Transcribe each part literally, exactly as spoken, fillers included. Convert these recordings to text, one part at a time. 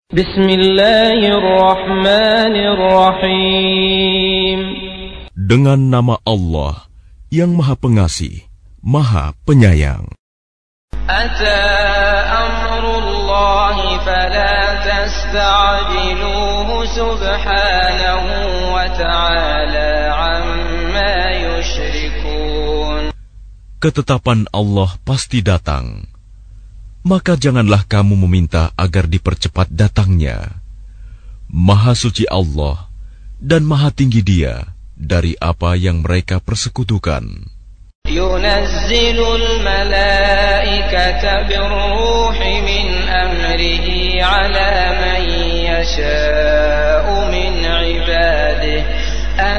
Bismillahirrahmanirrahim. Dengan nama Allah yang Maha Pengasih, Maha Penyayang. Ata amrullahi fala tasta'jiluhu subhanahu wa ta'ala amma yushrikun. Ketetapan Allah pasti datang, maka janganlah kamu meminta agar dipercepat datangnya. Maha suci Allah dan maha tinggi Dia dari apa yang mereka persekutukan. Yunazzilul malaikata birruhi min amrihi ala man yasha'u min ibadihi an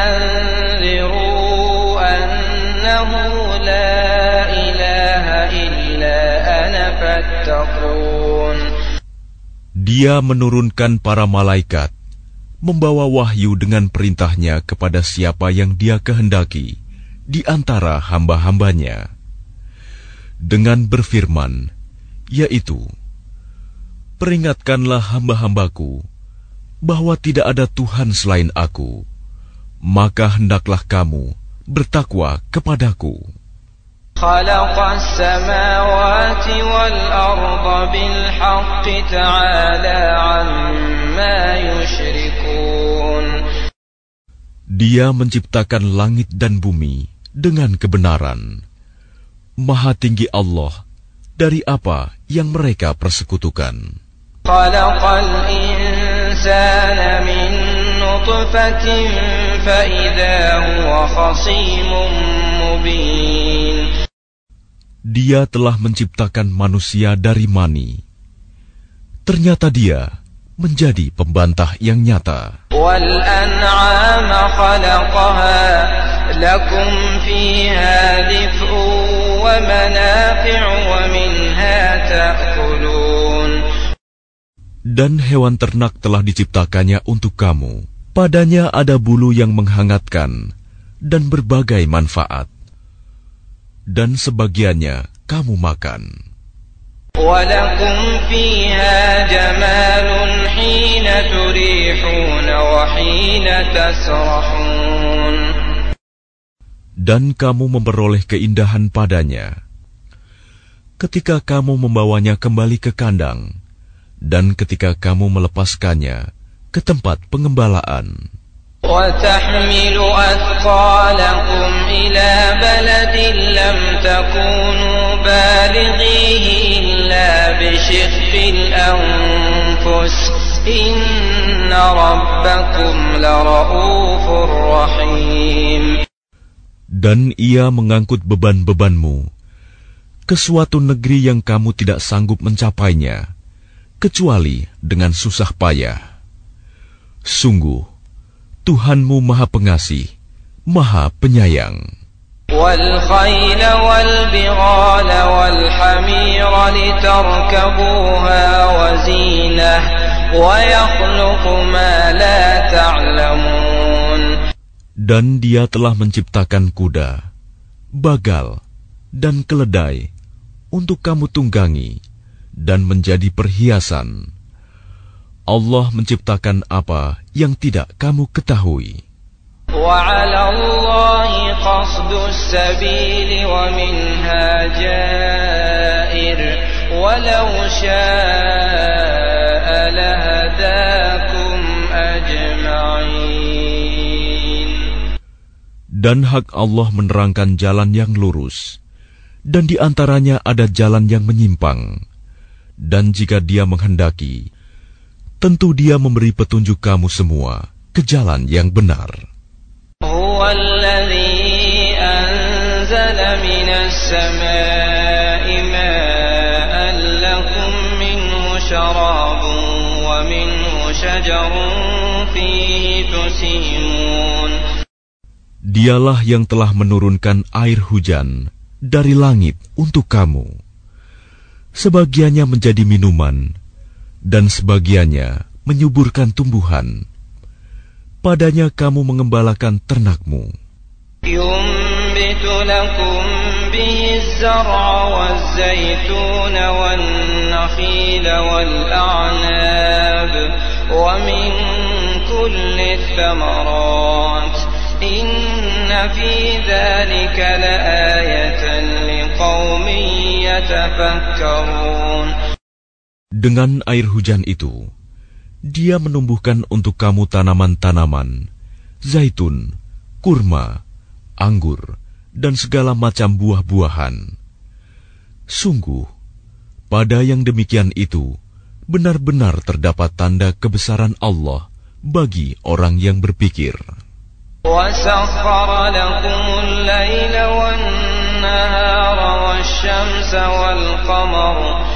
anziru annahu la ilaha illa ana fattaqun. Dia menurunkan para malaikat, membawa wahyu dengan perintahnya kepada siapa yang Dia kehendaki di antara hamba-hambanya, dengan berfirman, yaitu, peringatkanlah hamba-hambaku bahwa tidak ada Tuhan selain Aku, maka hendaklah kamu bertakwa kepadaku. Khalaqas samawati wal arda bil haqqi ta'ala amma yushrikun. Dia menciptakan langit dan bumi dengan kebenaran. Maha tinggi Allah dari apa yang mereka persekutukan. Khalaqal insana min nutfatin fa idza huwa khasimun mubin. Dia telah menciptakan manusia dari mani. Ternyata dia menjadi pembantah yang nyata. Wal an'ama khalaqaha lakum fiha dif'un wa manafi'u wa minha ta'kulun. Dan hewan ternak telah diciptakannya untuk kamu. Padanya ada bulu yang menghangatkan dan berbagai manfaat. Dan sebagiannya kamu makan. وَلَكُمْ فِيهَا جَمَالٌ حِينَ تُرِيحُونَ وَحِينَ تَسْرَحُونَ. Dan kamu memperoleh keindahan padanya ketika kamu membawanya kembali ke kandang dan ketika kamu melepaskannya ke tempat pengembalaan. وَتَحْمِلُ أَثْقَالَكُمْ إِلَى بَلَدٍ لَّمْ تَكُونُوا بَالِغِيهِ إِلَّا بِشِقِّ الْأَنفُسِ إِنَّ رَبَّكُمْ لَرَءُوفٌ رَّحِيمٌ. Dan ia mengangkut beban-bebanmu ke suatu negeri yang kamu tidak sanggup mencapainya, kecuali dengan susah payah. Sungguh, Tuhanmu Maha Pengasih, Maha Penyayang. وَالْخَيْلَ وَالْبِغَالَ وَالْحَمِيرَ لِتَرْكَبُوهَا وَزِينَةً وَيَخْلُقُ مَا لَا تَعْلَمُونَ. Dan Dia telah menciptakan kuda, bagal, dan keledai untuk kamu tunggangi dan menjadi perhiasan. Allah menciptakan apa yang tidak kamu ketahui. وَعَلَى اللَّهِ قَصْدُ السَّبِيلِ وَمِنْهَا جَائِرٌ وَلَوْ شَاءَ لَهَدَاكُمْ أَجْمَعِينَ. Dan hak Allah menerangkan jalan yang lurus, dan di antaranya ada jalan yang menyimpang. Dan jika Dia menghendaki, tentu Dia memberi petunjuk kamu semua ke jalan yang benar. هو الذي أنزل من السماء ماء لكم منه شراب ومنه شجر فيه تسيمون. Dialah yang telah menurunkan air hujan dari langit untuk kamu. Sebagiannya menjadi minuman, dan sebagiannya menyuburkan tumbuhan. Padanya kamu mengembalakan ternakmu. ينبت لكم به الزرع والزيتون والنخيل والأعناب ومن كل الثمرات إن في ذلك لآية لقوم يتفكرون. Dengan air hujan itu, Dia menumbuhkan untuk kamu tanaman-tanaman, zaitun, kurma, anggur, dan segala macam buah-buahan. Sungguh, pada yang demikian itu, benar-benar terdapat tanda kebesaran Allah bagi orang yang berpikir. وَسَخَّرَ لَكُمُ اللَّيْلَ وَالنَّهَارَ وَالشَّمْسَ وَالْقَمَرَ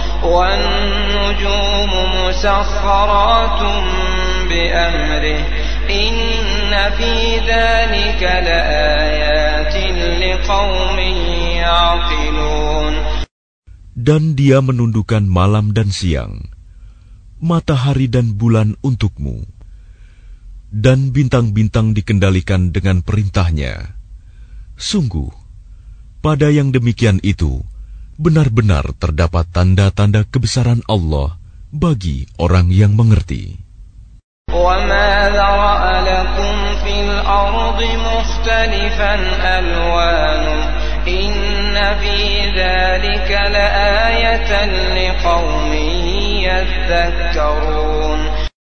وَالنُّجُومُ مُسَخَّرَاتٌ بِأَمْرِهِ إِنَّ فِي ذَلِكَ لَآيَاتٍ لِقَوْمٍ يَعْقِلُونَ. Dan Dia menundukkan malam dan siang, matahari dan bulan untukmu, dan bintang-bintang dikendalikan dengan perintahnya. Sungguh, pada yang demikian itu, benar-benar terdapat tanda-tanda kebesaran Allah bagi orang yang mengerti. وَمَا ذَرَأَ لَكُمْ فِي الْأَرْضِ مُخْتَلِفًا أَلْوَانُهُ إِنَّ فِي ذَلِكَ لَآيَةً لِقَوْمٍ يَذَّكَّرُونَ.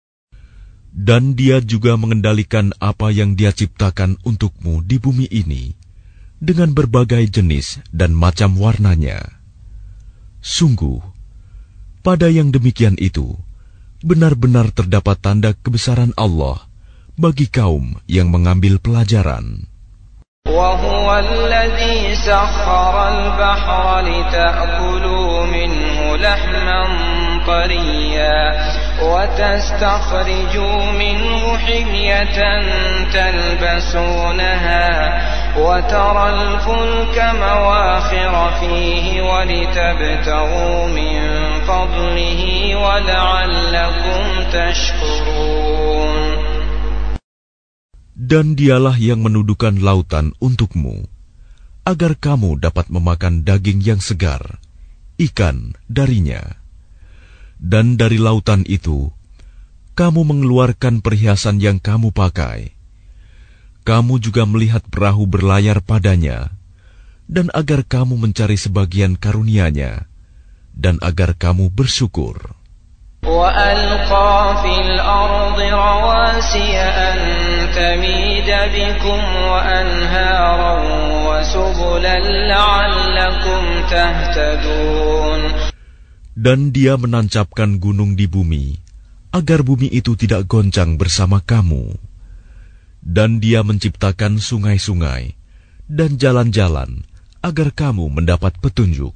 Dan Dia juga mengendalikan apa yang Dia ciptakan untukmu di bumi ini dengan berbagai jenis dan macam warnanya. Sungguh, pada yang demikian itu, benar-benar terdapat tanda kebesaran Allah bagi kaum yang mengambil pelajaran. وَهُوَ الَّذِي سَخَّرَ الْبَحْرَ لِتَأْكُلُوا مِنْهُ لَحْمًا طَرِيًّا وَتَسْتَخْرِجُوا مِنْهُ حِلْيَةً تَلْبَسُونَهَا وَتَرَى الْفُلْكَ مَوَاخِرَ فِيهِ وَلِتَبْتَغُوا مِنْ فَضْلِهِ وَلَعَلَّكُمْ تَشْكُرُونَ. Dan Dialah yang menundukkan lautan untukmu, agar kamu dapat memakan daging yang segar, ikan darinya. Dan dari lautan itu, kamu mengeluarkan perhiasan yang kamu pakai. Kamu juga melihat perahu berlayar padanya, dan agar kamu mencari sebagian karunia-Nya, dan agar kamu bersyukur. وَأَلْقَى فِي الْأَرْضِ رَوَاسِيَ أَن تَمِيدَ بِكُمْ وَأَنْهَارًا وَسُبُلًا لَعَلَّكُمْ تَهْتَدُونَ. Dan Dia menancapkan gunung di bumi, agar bumi itu tidak goncang bersama kamu. Dan Dia menciptakan sungai-sungai dan jalan-jalan, agar kamu mendapat petunjuk.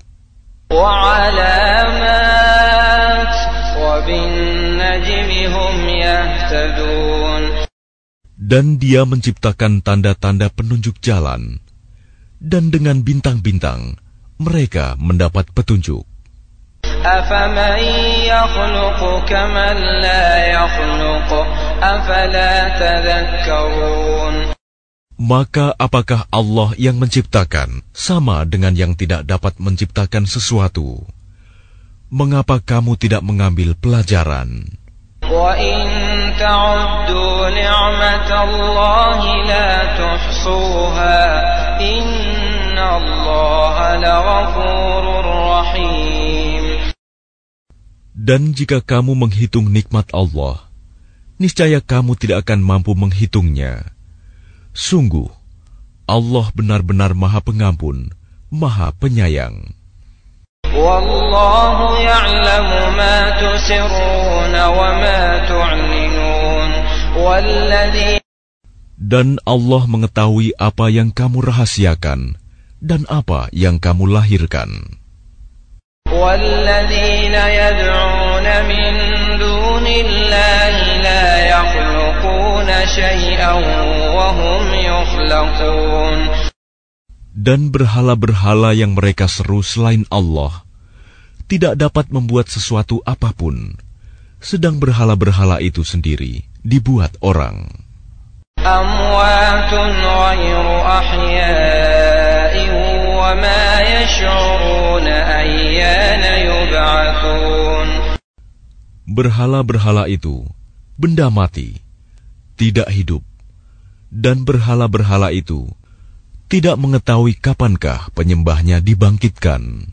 وَعَلَامَاتٍ وَبِالنَّجْمِ هُمْ يَهْتَدُونَ. Dan Dia menciptakan tanda-tanda penunjuk jalan, dan dengan bintang-bintang mereka mendapat petunjuk. أَفَمَنْ يَخْلُقُ كَمَنْ لَا يَخْلُقُ أَفَلَا تَذَكَّرُونَ. Maka apakah Allah yang menciptakan sama dengan yang tidak dapat menciptakan sesuatu? Mengapa kamu tidak mengambil pelajaran? وَإِن تَعُدُّوا نِعْمَةَ اللَّهِ لَا تُحْصُوهَا إِنَّ اللَّهَ لَغَفُورٌ رَحِيمٌ. Dan jika kamu menghitung nikmat Allah, niscaya kamu tidak akan mampu menghitungnya. Sungguh, Allah benar-benar Maha Pengampun, Maha Penyayang. Wallahu ya'lamu ma tusirruna wa ma tu'linun walladzi. Dan Allah mengetahui apa yang kamu rahasiakan dan apa yang kamu lahirkan. Walladzina yad'una min dunillahi la yakhluquna syai'an wa hum yukhlaqun. Dan berhala-berhala yang mereka seru selain Allah tidak dapat membuat sesuatu apapun, sedang berhala-berhala itu sendiri dibuat orang. Amwatun ghairu ahya'in wa ma yash'uruna ayyana yub'atsun. Berhala-berhala itu benda mati, tidak hidup, dan berhala-berhala itu tidak mengetahui kapankah penyembahnya dibangkitkan.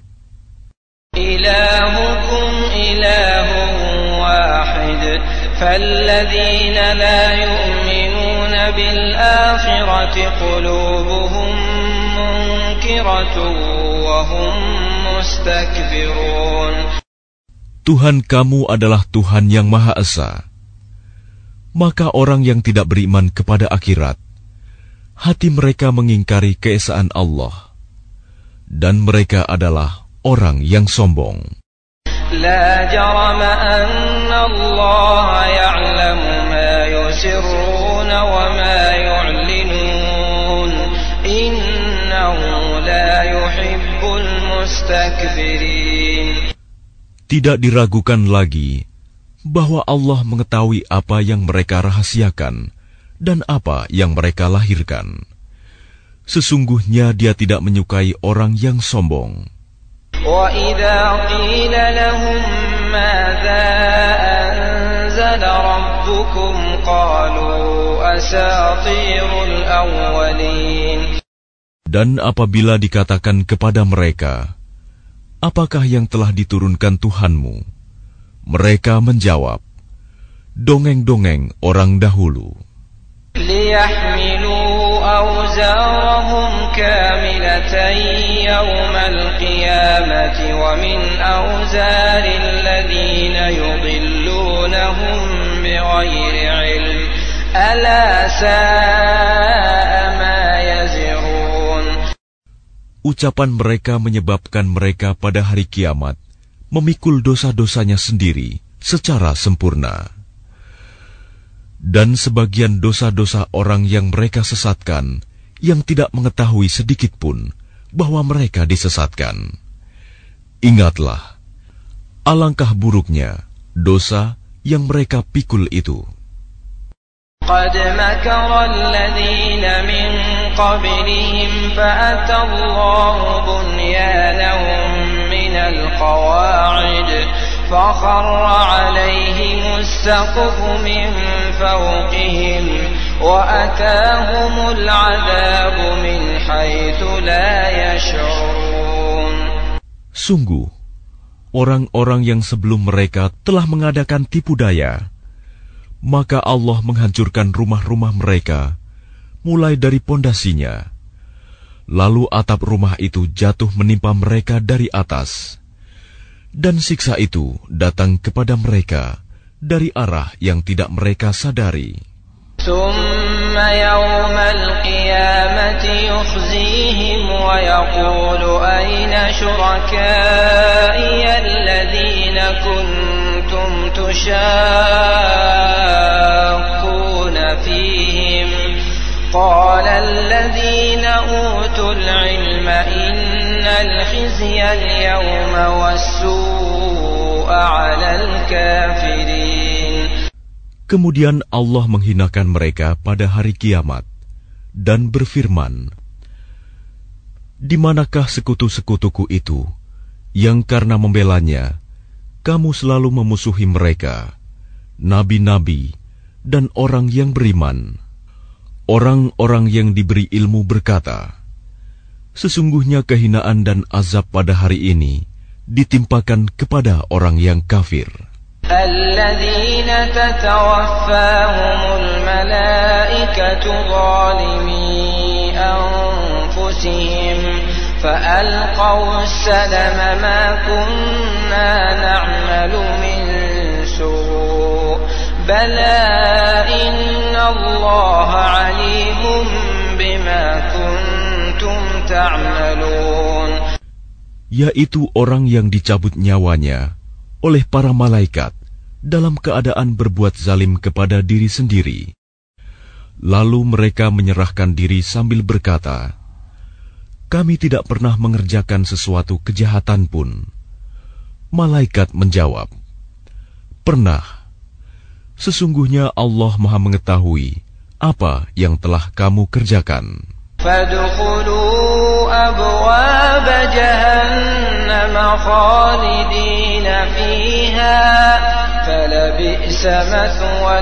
Ilahukum ilahun wahid, falladzina la yu'minuna bil akhirati qulubuhum munkiratun wa hum mustakbirun. Tuhan kamu adalah Tuhan yang Maha Esa. Maka orang yang tidak beriman kepada akhirat, hati mereka mengingkari keesaan Allah, dan mereka adalah orang yang sombong. La jarama anna Allah ya'lamu ma yusirruna wa ma yu'linun, innahu la yuhibbul mustakbirin. Tidak diragukan lagi bahwa Allah mengetahui apa yang mereka rahasiakan dan apa yang mereka lahirkan. Sesungguhnya Dia tidak menyukai orang yang sombong. وَإِذَا قِيلَ لَهُم مَّاذَا أَنزَلَ رَبُّكُمْ قَالُوا أَسَاطِيرُ الْأَوَّلِينَ. Dan apabila dikatakan kepada mereka, apakah yang telah diturunkan Tuhanmu? Mereka menjawab, dongeng-dongeng orang dahulu. لِيَحْمِلُوا أَوْزَارَهُمْ كَامِلَةً يَوْمَ الْقِيَامَةِ وَمِنْ أَوْزَارِ الَّذِينَ يُضِلُّونَهُمْ بِغَيْرِ عِلْمٍ أَلَا سَاءَ مَا يَزِرُونَ. Ucapan mereka menyebabkan mereka pada hari kiamat memikul dosa-dosanya sendiri secara sempurna. Dan sebagian dosa-dosa orang yang mereka sesatkan, yang tidak mengetahui sedikit pun bahwa mereka disesatkan. Ingatlah, alangkah buruknya dosa yang mereka pikul itu. قد مكر الذين من قبلهم فأتى الله بنيانهم من القواعد فخر عليهم السقف من فوقهم وأتاهم العذاب من حيث لا يشعرون. Sungguh, orang-orang yang sebelum mereka telah mengadakan tipu daya. Maka Allah menghancurkan rumah-rumah mereka, mulai dari pondasinya. Lalu atap rumah itu jatuh menimpa mereka dari atas. Dan siksa itu datang kepada mereka dari arah yang tidak mereka sadari. ثم يوم القيامة يخزيهم ويقول أين شركائي الذين كنتم تشاقون فيهم قال الذين أوتوا العلم إن الخزي اليوم والسوء على الكافرين. Kemudian Allah menghinakan mereka pada hari kiamat dan berfirman, di manakah sekutu-sekutuku itu yang karena membelanya kamu selalu memusuhi mereka, nabi-nabi dan orang yang beriman. Orang-orang yang diberi ilmu berkata, sesungguhnya kehinaan dan azab pada hari ini ditimpakan kepada orang yang kafir. الذين تتوفاهم الملائكة ظالمي أنفسهم فألقوا السلم ما كنا نعمل من سوء بلى إن الله عليم بما كنتم تعملون. Yaitu orang yang dicabut nyawanya oleh para malaikat dalam keadaan berbuat zalim kepada diri sendiri. Lalu mereka menyerahkan diri sambil berkata, kami tidak pernah mengerjakan sesuatu kejahatan pun. Malaikat menjawab, pernah. Sesungguhnya Allah Maha mengetahui apa yang telah kamu kerjakan. فادخلوا أبواب جهنم خالدين فيها فليس فلبئس مثوى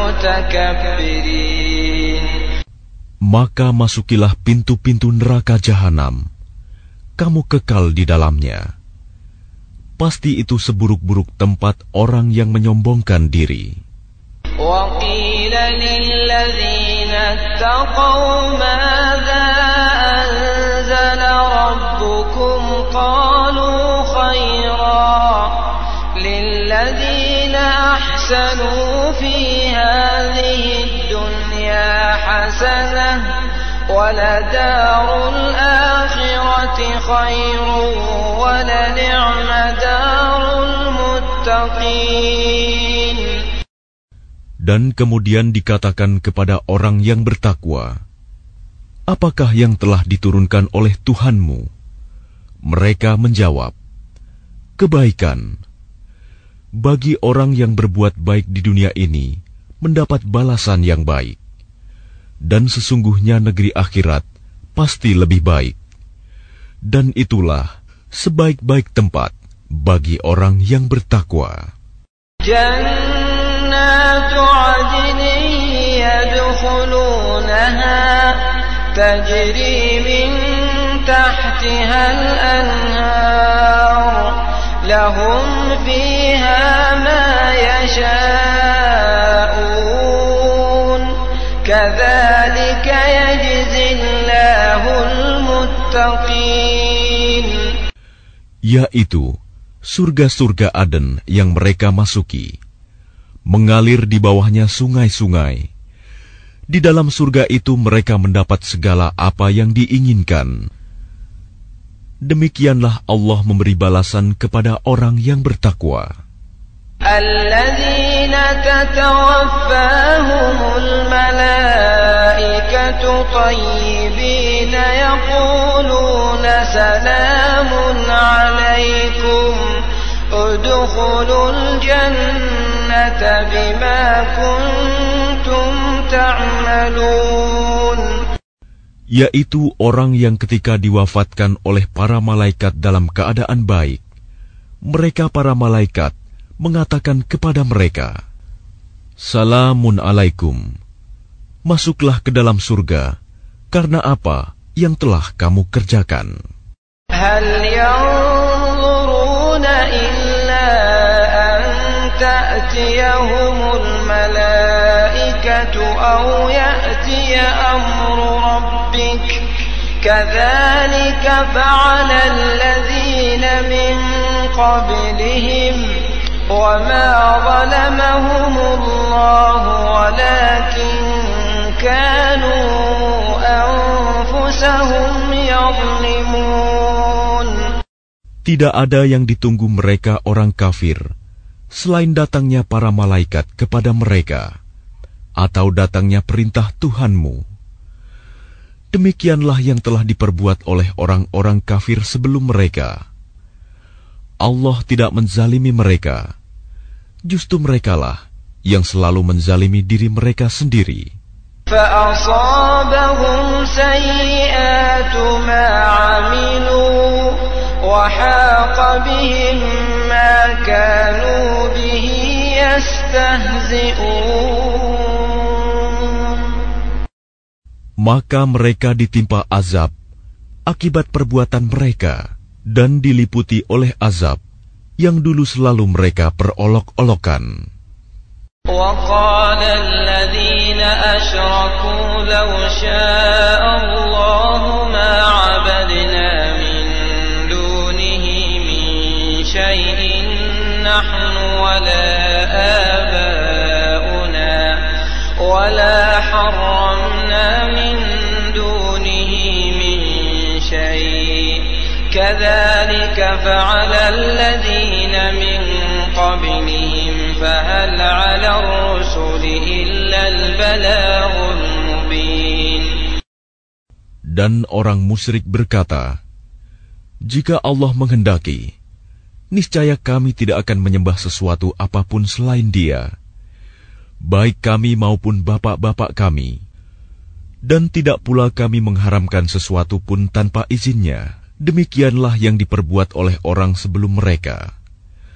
المتكبرين. Maka masukilah pintu-pintu neraka jahanam, kamu kekal di dalamnya. Pasti itu seburuk-buruk tempat orang yang menyombongkan diri. وَقِيلَ لِلَّذِينَ اتَّقَوْا مَاذَا أَنزَلَ رَبُّكُمْ قَالُوا خَيْرًا لِلَّذِينَ أَحْسَنُوا فِي هَذِهِ الدُّنْيَا حَسَنَةٌ وَلَدَارُ الْآخِرَةِ خَيْرٌ وَلَنِعْمَ دَارُ الْمُتَّقِينَ. Dan kemudian dikatakan kepada orang yang bertakwa, apakah yang telah diturunkan oleh Tuhanmu? Mereka menjawab, kebaikan. Bagi orang yang berbuat baik di dunia ini, mendapat balasan yang baik. Dan sesungguhnya negeri akhirat pasti lebih baik. Dan itulah sebaik-baik tempat bagi orang yang bertakwa. جنات عدن يدخلونها تجري من تحتها الأنهار لهم فيها ما يشاءون كذلك يجزي الله المتقين. Yaitu surga-surga Aden yang mereka masuki, mengalir di bawahnya sungai-sungai. Di dalam surga itu mereka mendapat segala apa yang diinginkan. Demikianlah Allah memberi balasan kepada orang yang bertakwa. Alladzina tatawaffahumul malaikatu tayyibina yaquluna salamun alaikum udkhulul jannata bima kuntum ta'malun. Yaitu orang yang ketika diwafatkan oleh para malaikat dalam keadaan baik, mereka para malaikat mengatakan kepada mereka, Salamun alaikum, masuklah ke dalam surga, karena apa yang telah kamu kerjakan. Hal yanzuruna illa an ta'tiyahumul malaikatu aw ya'tiya amru rabbik kadzalika fa'ala alladhina min qablihim wa ma zalamahumullahu walakin kanu anfusahum yadhlimun. Tidak ada yang ditunggu mereka orang kafir selain datangnya para malaikat kepada mereka, atau datangnya perintah Tuhanmu. Demikianlah yang telah diperbuat oleh orang-orang kafir sebelum mereka. Allah tidak menzalimi mereka, justru merekalah yang selalu menzalimi diri mereka sendiri. فَأَصَابَهُمْ سَيِّئَاتُ مَا عَمِلُوا وَحَاقَ بِهِمْ مَا كَانُوا بِهِ يَسْتَهْزِئُونَ. Maka mereka ditimpa azab akibat perbuatan mereka dan diliputi oleh azab yang dulu selalu mereka perolok-olokan. وَقَالَ الَّذِينَ أَشْرَكُوا لَوْ شَاءَ اللَّهُ مَا عَبَدْنَا مِن دُونِهِ مِن شَيْءٍ نَّحْنُ وَلَا آبَاؤُنَا وَلَا حَرَّمْنَا مِن دُونِهِ مِن شَيْءٍ كَذَلِكَ فَعَلَ الَّذِينَ مِن قَبْلِهِمْ فَهَلْ عَلَى الرُّسُلِ إِلَّا الْبَلَاغُ الْمُبِينُ. Dan orang musyrik berkata, jika Allah menghendaki, niscaya kami tidak akan menyembah sesuatu apapun selain Dia, baik kami maupun bapak-bapak kami, dan tidak pula kami mengharamkan sesuatu pun tanpa izinnya. Demikianlah yang diperbuat oleh orang sebelum mereka.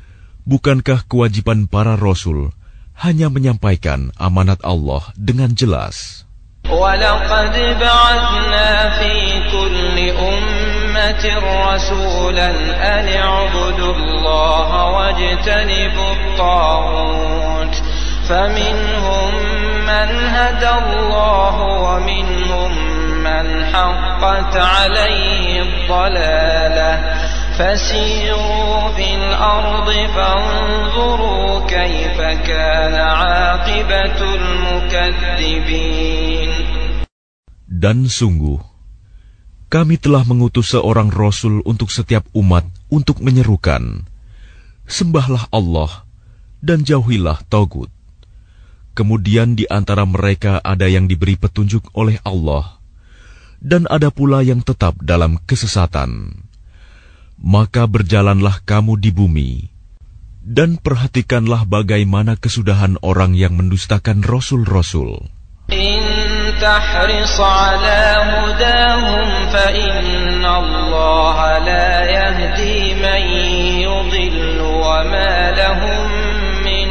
Bukankah kewajiban para rasul hanya menyampaikan amanat Allah dengan jelas? وَلَقَدْ بَعَثْنَا فِي كُلِّ أُمَّةٍ رَسُولًا أَنِ اعْبُدُوا اللَّهَ وَاجْتَنِبُوا الطَّاغُوتَ فَمِنْهُمْ مَنْ هَدَى اللَّهُ وَمِنْهُمْ مَنْ حَقَّتْ عَلَيْهِ الضَّلَالَةُ فَسِيرُوا فِي الْأَرْضِ فَانظُرُوا كَيْفَ كَانَ عَاقِبَةُ الْمُكَذِّبِينَ. Dan sungguh, kami telah mengutus seorang Rasul untuk setiap umat untuk menyerukan, sembahlah Allah dan jauhilah Tagut. Kemudian di antara mereka ada yang diberi petunjuk oleh Allah, dan ada pula yang tetap dalam kesesatan. Maka berjalanlah kamu di bumi, dan perhatikanlah bagaimana kesudahan orang yang mendustakan Rasul-Rasul. In tahris ala hudahum fa inna Allah la yahdi man yudillu wa ma lahum min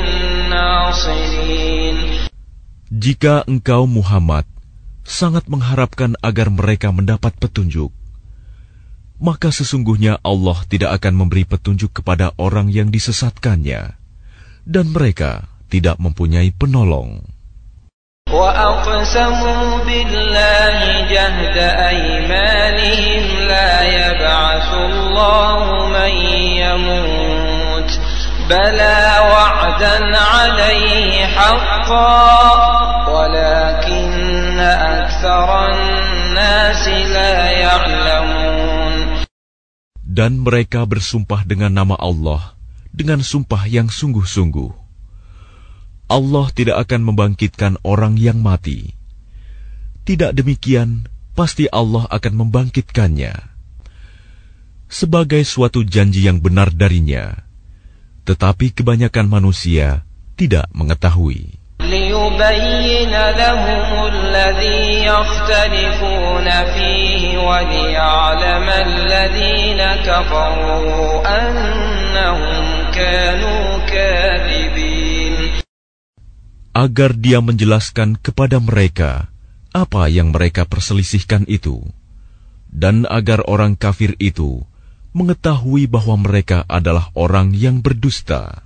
nasirin. Jika engkau Muhammad sangat mengharapkan agar mereka mendapat petunjuk, maka sesungguhnya Allah tidak akan memberi petunjuk kepada orang yang disesatkannya, dan mereka tidak mempunyai penolong. وَأَقْسَمُوا بِاللَّهِ جَهْدَ أَيْمَانِهِمْ لَا يَبْعَثُ اللَّهُ مَن يَمُوتُ بَلَى وَعْدًا عَلَيْهِ حَقًّا وَلَكِنَّ أَكْثَرَ النَّاسِ لَا يَعْلَمُونَ. Dan mereka bersumpah dengan nama Allah, dengan sumpah yang sungguh-sungguh. Allah tidak akan membangkitkan orang yang mati. Tidak demikian, pasti Allah akan membangkitkannya sebagai suatu janji yang benar darinya. Tetapi kebanyakan manusia tidak mengetahui. لِيُبَيِّنَ لَهُمُ الَّذِي يَخْتَلِفُونَ فِيهِ وَلِيَعْلَمَ الَّذِينَ كَفَرُوا أَنَّهُمْ كَانُوا كَاذِبِينَ. Agar dia menjelaskan kepada mereka apa yang mereka perselisihkan itu, dan agar orang kafir itu mengetahui bahwa mereka adalah orang yang berdusta.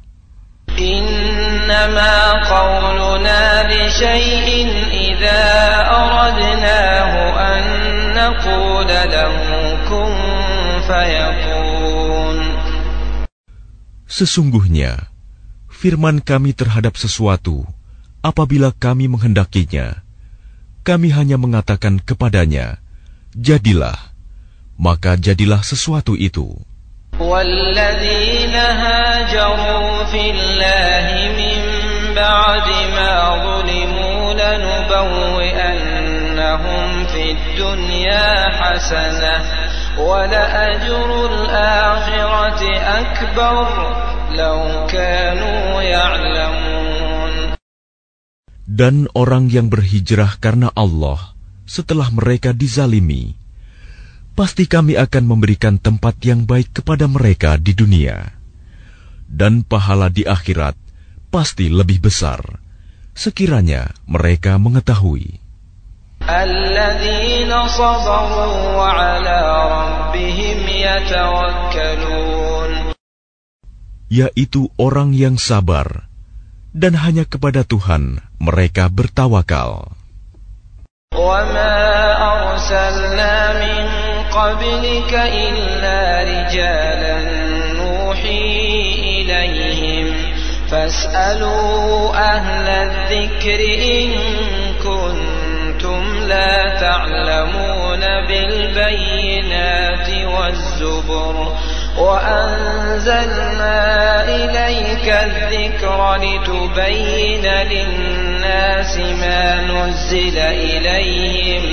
Innama qawluna li syai'in idza aradnahu an naqula lahu kun fayakun. Sesungguhnya firman kami terhadap sesuatu apabila kami menghendakinya, kami hanya mengatakan kepadanya, jadilah, maka jadilah sesuatu itu. وَالَّذِينَ هَاجَرُوا فِي اللَّهِ مِن بَعْدِ مَا ظُلِمُوا لَنُبَوِّئَنَّهُمْ فِي الدُّنْيَا حَسَنَةً وَلَأَجْرُ الْآخِرَةِ أَكْبَرُ لَوْ كَانُوا يَعْلَمُونَ. Dan orang yang berhijrah karena Allah setelah mereka dizalimi, pasti kami akan memberikan tempat yang baik kepada mereka di dunia, dan pahala di akhirat pasti lebih besar, sekiranya mereka mengetahui. Alladzina sabaru wa ala rabbihim yatawakkalun. Yaitu orang yang sabar, dan hanya kepada Tuhan mereka bertawakal. Wa ma arsalna min qablika illa rijalan nuhi ilayhim fas'alu ahla dhikri in kuntum la ta'lamuna bil bayyinati waz zubur wa anzalna ilayka adh-dhikra litubayyina lin-nasi ma nuzzila ilayhim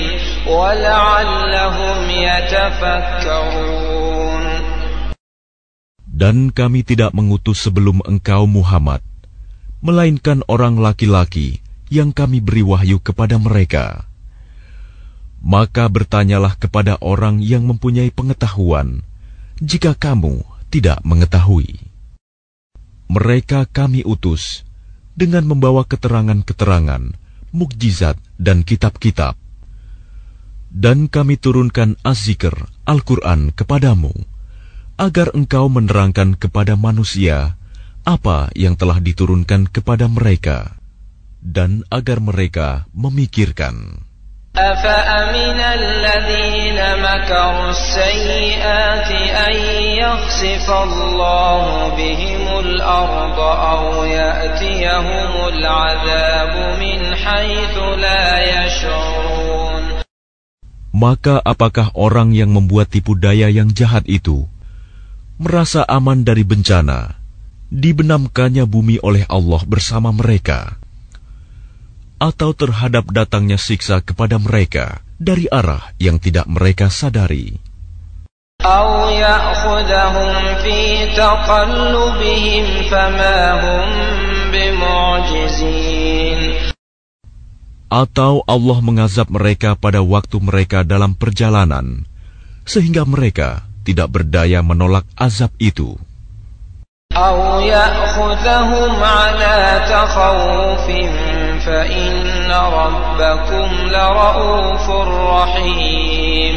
Dan kami tidak mengutus sebelum engkau Muhammad, melainkan orang laki-laki yang kami beri wahyu kepada mereka. Maka bertanyalah kepada orang yang mempunyai pengetahuan, jika kamu tidak mengetahui. Mereka kami utus dengan membawa keterangan-keterangan, mukjizat dan kitab-kitab. Dan kami turunkan Az-Zikr, Al-Quran kepadamu, agar engkau menerangkan kepada manusia apa yang telah diturunkan kepada mereka, dan agar mereka memikirkan. أَفَأَمِنَ الَّذِينَ مَكَرُوا السَّيِّئَاتِ أَن يَخْسِفَ اللَّهُ بِهِمُ الْأَرْضَ أَوْ يَأْتِيَهُمُ الْعَذَابُ مِنْ حَيْثُ لَا يَشْعُرُونَ. Maka apakah orang yang membuat tipu daya yang jahat itu merasa aman dari bencana, dibenamkannya bumi oleh Allah bersama mereka, atau terhadap datangnya siksa kepada mereka dari arah yang tidak mereka sadari? أَوْ يَأْخُذَهُمْ فِي تَقَلُّبِهِمْ فَمَا هُمْ بِمُعْجِزِينَ. Atau Allah mengazab mereka pada waktu mereka dalam perjalanan, sehingga mereka tidak berdaya menolak azab itu. أَوْ يَأْخُذَهُمْ عَلَى تَخَوُّفٍ فَإِنَّ رَبَّكُمْ لَرَءُوفٌ رَحِيمٌ.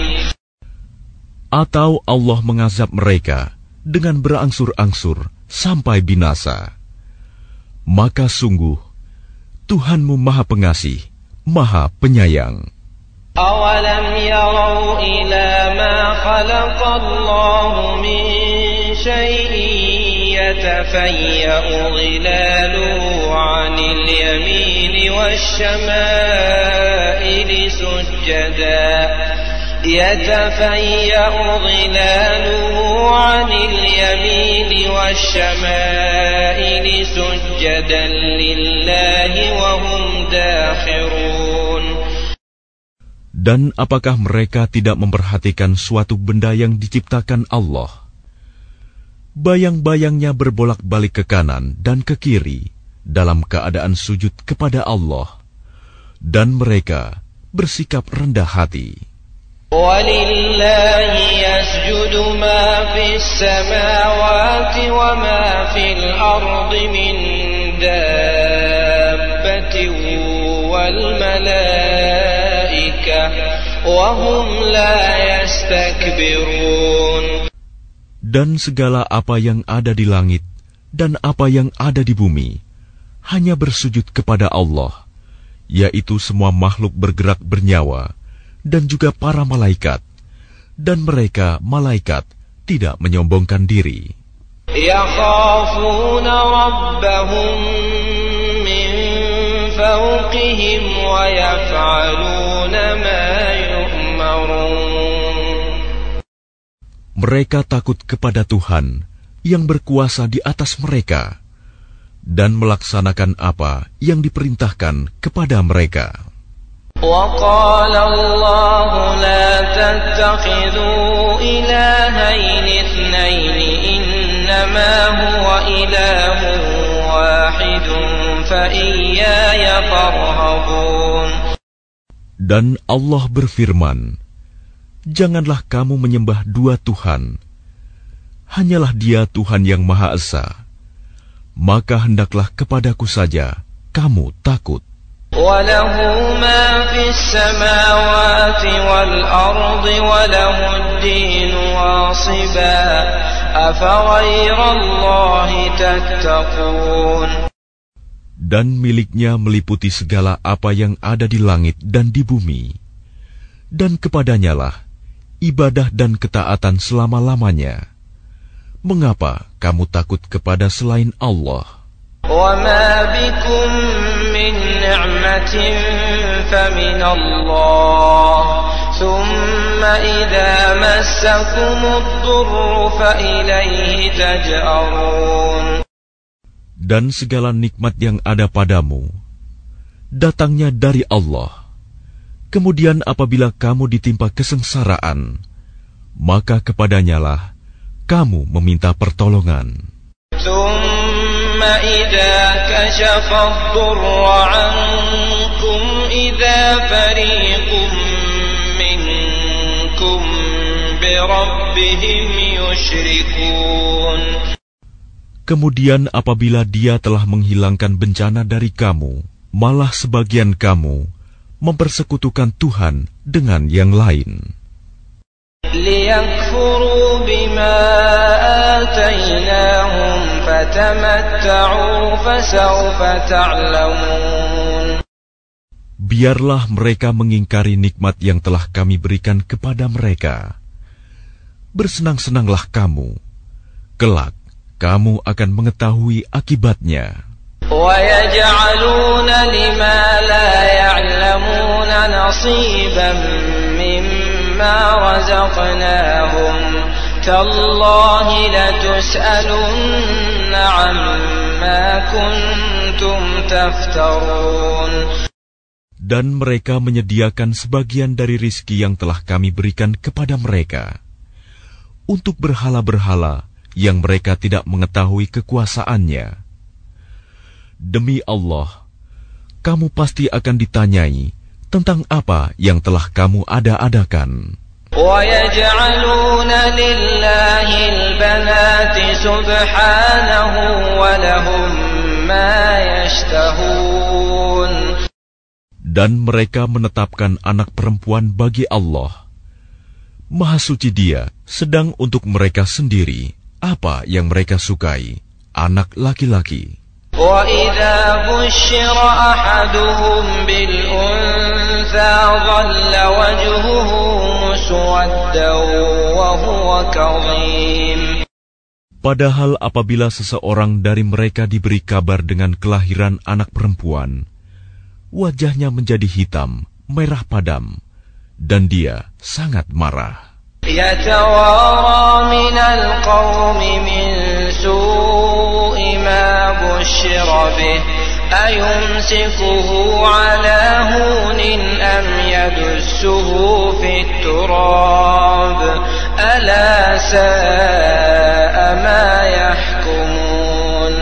Atau Allah mengazab mereka dengan berangsur-angsur sampai binasa. Maka sungguh Tuhanmu Maha Pengasih, Maha Penyayang. أَوَلَمْ يَرَوْا إِلَى مَا خَلَقَ اللَّهُ مِنْ شَيْءٍ يَتَفَيَّأُ ظِلَالُهُ عَنِ الْيَمِينِ وَالشَّمَائِلِ سُجَّدًا يَتَفَيَّأُ ظِلَالُهُ عَنِ الْيَمِينِ وَالشَّمَائِلِ سُجَّدًا لِلَّهِ وَهُمْ دَاخِرُونَ. Dan apakah mereka tidak memperhatikan suatu benda yang diciptakan Allah? Bayang-bayangnya berbolak-balik ke kanan dan ke kiri dalam keadaan sujud kepada Allah, dan mereka bersikap rendah hati. وَلِلَّهِ يَسْجُدُ مَا فِي السَّمَاوَاتِ وَمَا فِي الْأَرْضِ مِنْ دَابَّةٍ وَالْمَلَائِكَةُ وَهُمْ لَا يَسْتَكْبِرُونَ. Dan segala apa yang ada di langit dan apa yang ada di bumi hanya bersujud kepada Allah, yaitu semua makhluk bergerak bernyawa dan juga para malaikat, dan mereka malaikat tidak menyombongkan diri. يَخَافُونَ رَبَّهُم مِّن فَوْقِهِمْ وَيَفْعَلُونَ مَا يُؤْمَرُونَ. Mereka takut kepada Tuhan yang berkuasa di atas mereka dan melaksanakan apa yang diperintahkan kepada mereka. وَقَالَ اللَّهُ لَا تَتَّخِذُوا إِلَٰهَيْنِ اثْنَيْنِ إِنَّمَا هُوَ إِلَٰهٌ وَاحِدٌ فَإِيَّايَ فَارْهَبُونِ. Dan Allah berfirman, janganlah kamu menyembah dua Tuhan, hanyalah Dia Tuhan yang Maha Esa, maka hendaklah kepadaku saja kamu takut. وَلَهُ مَا فِي السَّمَاوَاتِ وَالْأَرْضِ وَلَهُ الدِّينُ وَاصِبًا أَفَغَيْرَ اللَّهِ تَتَّقُونَ. Dan miliknya meliputi segala apa yang ada di langit dan di bumi, dan kepadanyalah ibadah dan ketaatan selama-lamanya. Mengapa kamu takut kepada selain Allah? وَمَا بِكُم مِّن نِّعْمَةٍ فَمِنَ اللَّهِ ثُمَّ إِذَا مَسَّكُمُ الضُّرُّ فَإِلَيْهِ تَجْأَرُونَ. Dan segala nikmat yang ada padamu datangnya dari Allah. Kemudian apabila kamu ditimpa kesengsaraan, maka kepadanyalah kamu meminta pertolongan. ثُمَّ إِذَا كَشَفَ الضُّرَّ عَنكُمْ إِذَا فَرِيقٌ مِّنكُم بِرَبِّهِمْ يُشْرِكُونَ. Kemudian apabila Dia telah menghilangkan bencana dari kamu, malah sebagian kamu mempersekutukan Tuhan dengan yang lain. ليكفروا بما آتيناهم فتمتعوا فسوف تعلمون. Biarlah mereka mengingkari nikmat yang telah kami berikan kepada mereka. Bersenang-senanglah kamu, kelak kamu akan mengetahui akibatnya. وَيَجْعَلُونَ لِمَا لَا يَعْلَمُونَ نَصِيبًا مِّمَّا رَزَقْنَاهُمْ تَاللَّهِ لَتُسْأَلُنَّ عَمَّا كُنتُمْ تَفْتَرُونَ. Dan mereka menyediakan sebagian dari rizki yang telah kami berikan kepada mereka untuk berhala-berhala yang mereka tidak mengetahui kekuasaannya. Demi Allah, kamu pasti akan ditanyai tentang apa yang telah kamu ada-adakan. وَيَجْعَلُونَ لِلَّهِ الْبَنَاتِ سُبْحَانَهُ وَلَهُم مَّا يَشْتَهُونَ. Dan mereka menetapkan anak perempuan bagi Allah. Maha suci Dia, sedang untuk mereka sendiri apa yang mereka sukai, anak laki-laki. وَإِذَا بُشِّرَ أَحَدُهُم بِالْأُنثَىٰ ظَلَّ وَجْهُهُ مُسْوَدًّا وَهُوَ كَظِيمٌ. Padahal apabila seseorang dari mereka diberi kabar dengan kelahiran anak perempuan, wajahnya menjadi hitam, merah padam, dan dia sangat marah. يَتَوَارَىٰ مِنَ الْقَوْمِ مِن سُوءِ مَا بُشِّرَ بِهِ أَيُمْسِكُهُ عَلَىٰ هُونٍ أَمْ يَدُسُّهُ فِي التُّرَابِ أَلَا سَاءَ مَا يَحْكُمُونَ.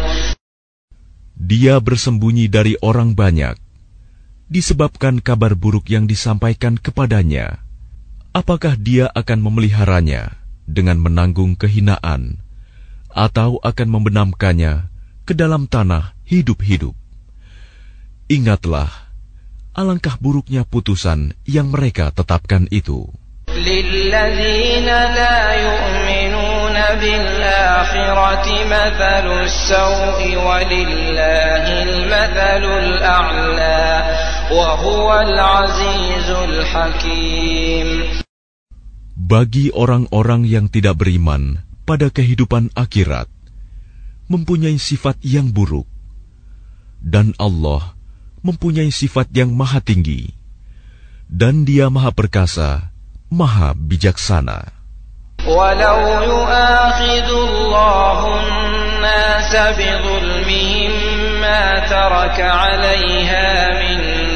Dia bersembunyi dari orang banyak disebabkan kabar buruk yang disampaikan kepadanya. Apakah dia akan memeliharanya dengan menanggung kehinaan, atau akan membenamkannya ke dalam tanah hidup-hidup? Ingatlah, alangkah buruknya putusan yang mereka tetapkan itu. لِلَّذِينَ لَا يُؤْمِنُونَ بِالْآخِرَةِ مَثَلُ السَّوْءِ وَلِلَّهِ الْمَثَلُ الْأَعْلَى وَهُوَ الْعَزِيزُ الْحَكِيمُ. Bagi orang-orang yang tidak beriman pada kehidupan akhirat, mempunyai sifat yang buruk, dan Allah mempunyai sifat yang maha tinggi, dan Dia maha perkasa, maha bijaksana. وَلَوْ يُؤَاخِذُ اللَّهُ النَّاسَ بِظُلْمِهِم مَّا تَرَكَ عَلَيْهَا مِن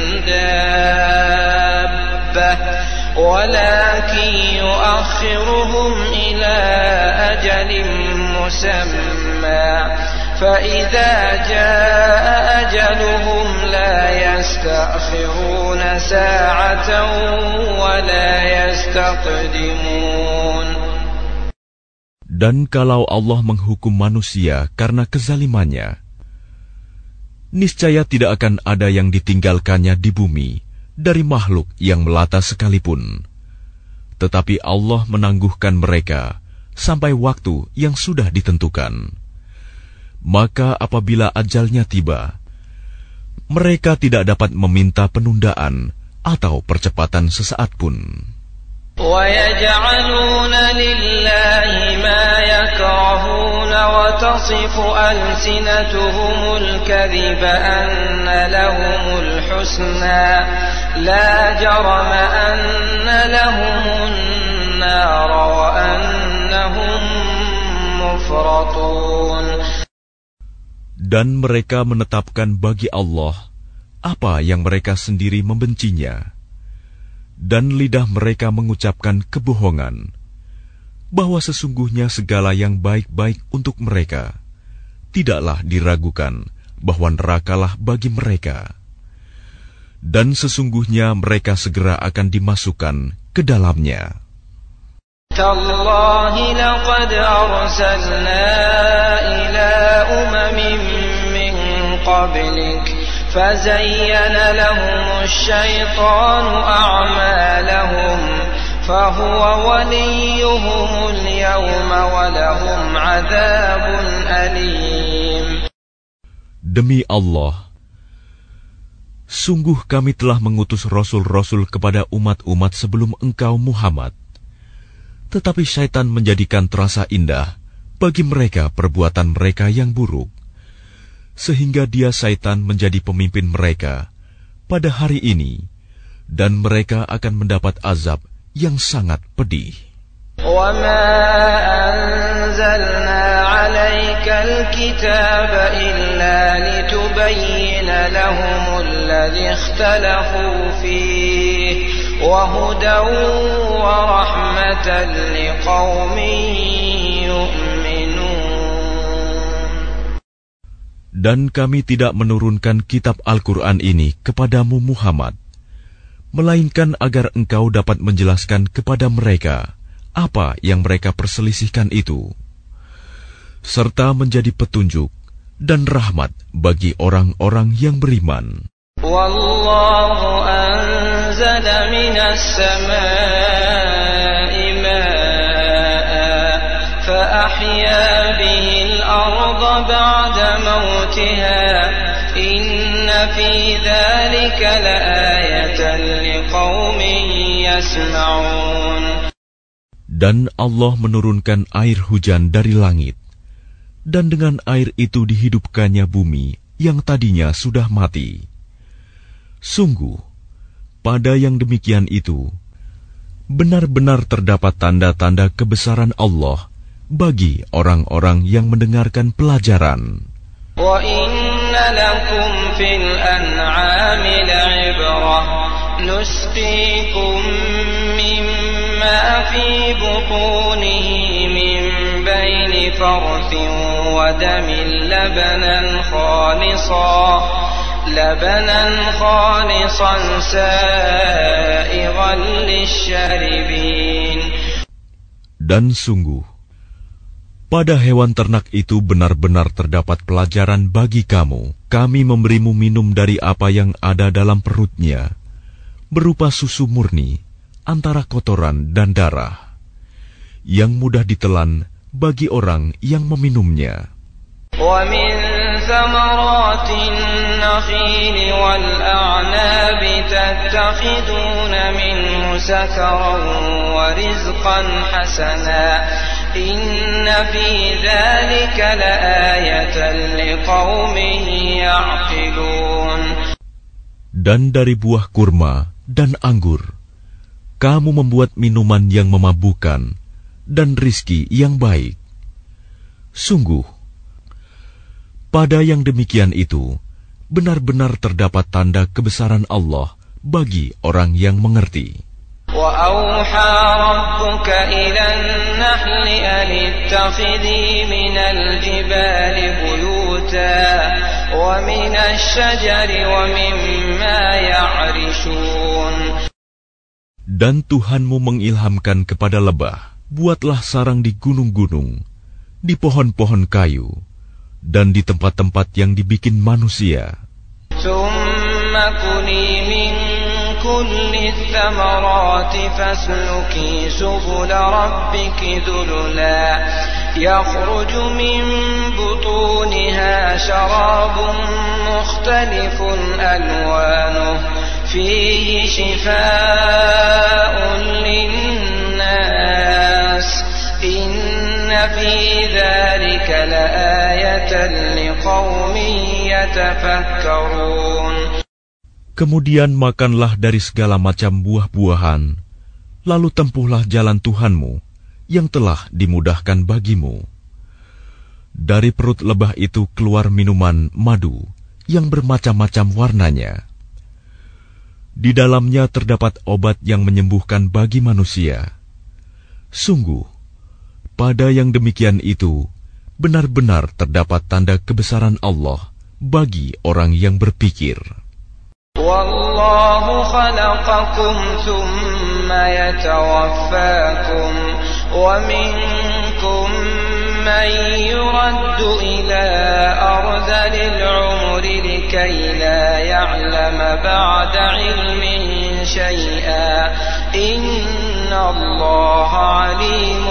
دَابَّةٍ وَلَكِن يُؤَخِّرُهُمْ إِلَىٰ أَجَلٍ مُّسَمًّى فَإِذَا جَاءَ أَجَلُهُمْ لَا يَسْتَأْخِرُونَ سَاعَةً وَلَا يَسْتَقْدِمُونَ. Dan kalau Allah menghukum manusia karena kezalimannya, niscaya tidak akan ada yang ditinggalkannya di bumi dari makhluk yang melata sekalipun. Tetapi Allah menangguhkan mereka sampai waktu yang sudah ditentukan. Maka apabila ajalnya tiba, mereka tidak dapat meminta penundaan atau percepatan sesaat pun. وَيَجْعَلُونَ لِلَّهِ مَا يَكْرَهُونَ وَتَصِفُ أَلْسِنَتُهُمُ الْكَذِبَ أَنَّ لَهُمُ الْحُسْنَى لَا جَرَمَ أَنَّ لَهُمُ النَّارَ وَأَنَّهُمْ مُفْرَطُونَ. Dan mereka menetapkan bagi Allah apa yang mereka sendiri membencinya. Dan lidah mereka mengucapkan kebohongan, bahwa sesungguhnya segala yang baik-baik untuk mereka tidaklah diragukan bahwa nerakalah bagi mereka. Dan sesungguhnya mereka segera akan dimasukkan ke dalamnya. تالله لقد أرسلنا إلى أمم من قبلك فزين لهم الشيطان أعمالهم فهو وليهم اليوم ولهم عذاب أليم. Demi Allah, sungguh kami telah mengutus rasul-rasul kepada umat-umat sebelum engkau Muhammad. Tetapi syaitan menjadikan terasa indah bagi mereka perbuatan mereka yang buruk, sehingga dia syaitan menjadi pemimpin mereka pada hari ini, dan mereka akan mendapat azab yang sangat pedih. وَمَا أَنزَلْنَا عَلَيْكَ الْكِتَابَ إِلَّا لِتُبَيِّنَ لَهُمُ الَّذِي اخْتَلَفُوا فِيهِ وَهُدًى وَرَحْمَةً لِقَوْمٍ يُؤْمِنُونَ. Dan kami tidak menurunkan kitab Al-Quran ini kepadamu Muhammad, melainkan agar engkau dapat menjelaskan kepada mereka apa yang mereka perselisihkan itu, serta menjadi petunjuk dan rahmat bagi orang-orang yang beriman. Wallahu anzala minas samaa'i maa'a fa ahya bihil arda ba'da mautiha inna fi dzalika laayatan liqaumin yasma'un. Dan Allah menurunkan air hujan dari langit, dan dengan air itu dihidupkannya bumi yang tadinya sudah mati. Sungguh, pada yang demikian itu, benar-benar terdapat tanda-tanda kebesaran Allah bagi orang-orang yang mendengarkan pelajaran. Wa inna lakum fil an'ami la'ibrah nusqikum mimma fi butunihi min baini farthin wa damin labanan khalisan labanan khalisan sa'igan lisyaribin. Dan sungguh, pada hewan ternak itu benar-benar terdapat pelajaran bagi kamu. Kami memberimu minum dari apa yang ada dalam perutnya, berupa susu murni antara kotoran dan darah, yang mudah ditelan bagi orang yang meminumnya. وَمِنْ ثَمَرَاتِ النَّخِيلِ وَالْأَعْنَابِ تَتَّخِذُونَ مِنْهُ سَكَرًا وَرِزْقًا حَسَنًا إِنَّ فِي ذَلِكَ لَآيَةً لِقَوْمٍ يَعْقِلُونَ. Dan dari buah kurma dan anggur, kamu membuat minuman yang memabukkan dan rizki yang baik. Sungguh, pada yang demikian itu, benar-benar terdapat tanda kebesaran Allah bagi orang yang mengerti. وَأَوْحَى رَبُّكَ إِلَى النَّحْلِ أَنِ اتَّخِذِي مِنَ الْجِبَالِ بُيُوتًا وَمِنَ الشَّجَرِ وَمِمَّا يَعْرِشُونَ. Dan Tuhanmu mengilhamkan kepada lebah, buatlah sarang di gunung-gunung, di pohon-pohon kayu, dan di tempat-tempat yang dibikin manusia. ثُمَّ كُلِي مِن كُلِّ الثَّمَرَاتِ فَاسْلُكِي سُبُلَ رَبِّكِ ذُلُلًا يَخْرُجُ مِن بُطُونِهَا شَرَابٌ مُخْتَلِفٌ أَلْوَانُهُ فِيهِ شِفَاءٌ لِلنَّاسِ إِنَّ فِي ذَلِكَ لَآيَةً لِقَوْمٍ يَتَفَكَّرُونَ. Kemudian makanlah dari segala macam buah-buahan, lalu tempuhlah jalan Tuhanmu yang telah dimudahkan bagimu. Dari perut lebah itu keluar minuman madu yang bermacam-macam warnanya. Di dalamnya terdapat obat yang menyembuhkan bagi manusia. Sungguh, pada yang demikian itu, benar-benar terdapat tanda kebesaran Allah bagi orang yang berpikir. وَاللَّهُ خَلَقَكُمْ ثُمَّ يَتَوَفَّاكُمْ ومنكم من يرد إلى أرذل العمر لكي لا يعلم بعد علم شيئا إن الله عليم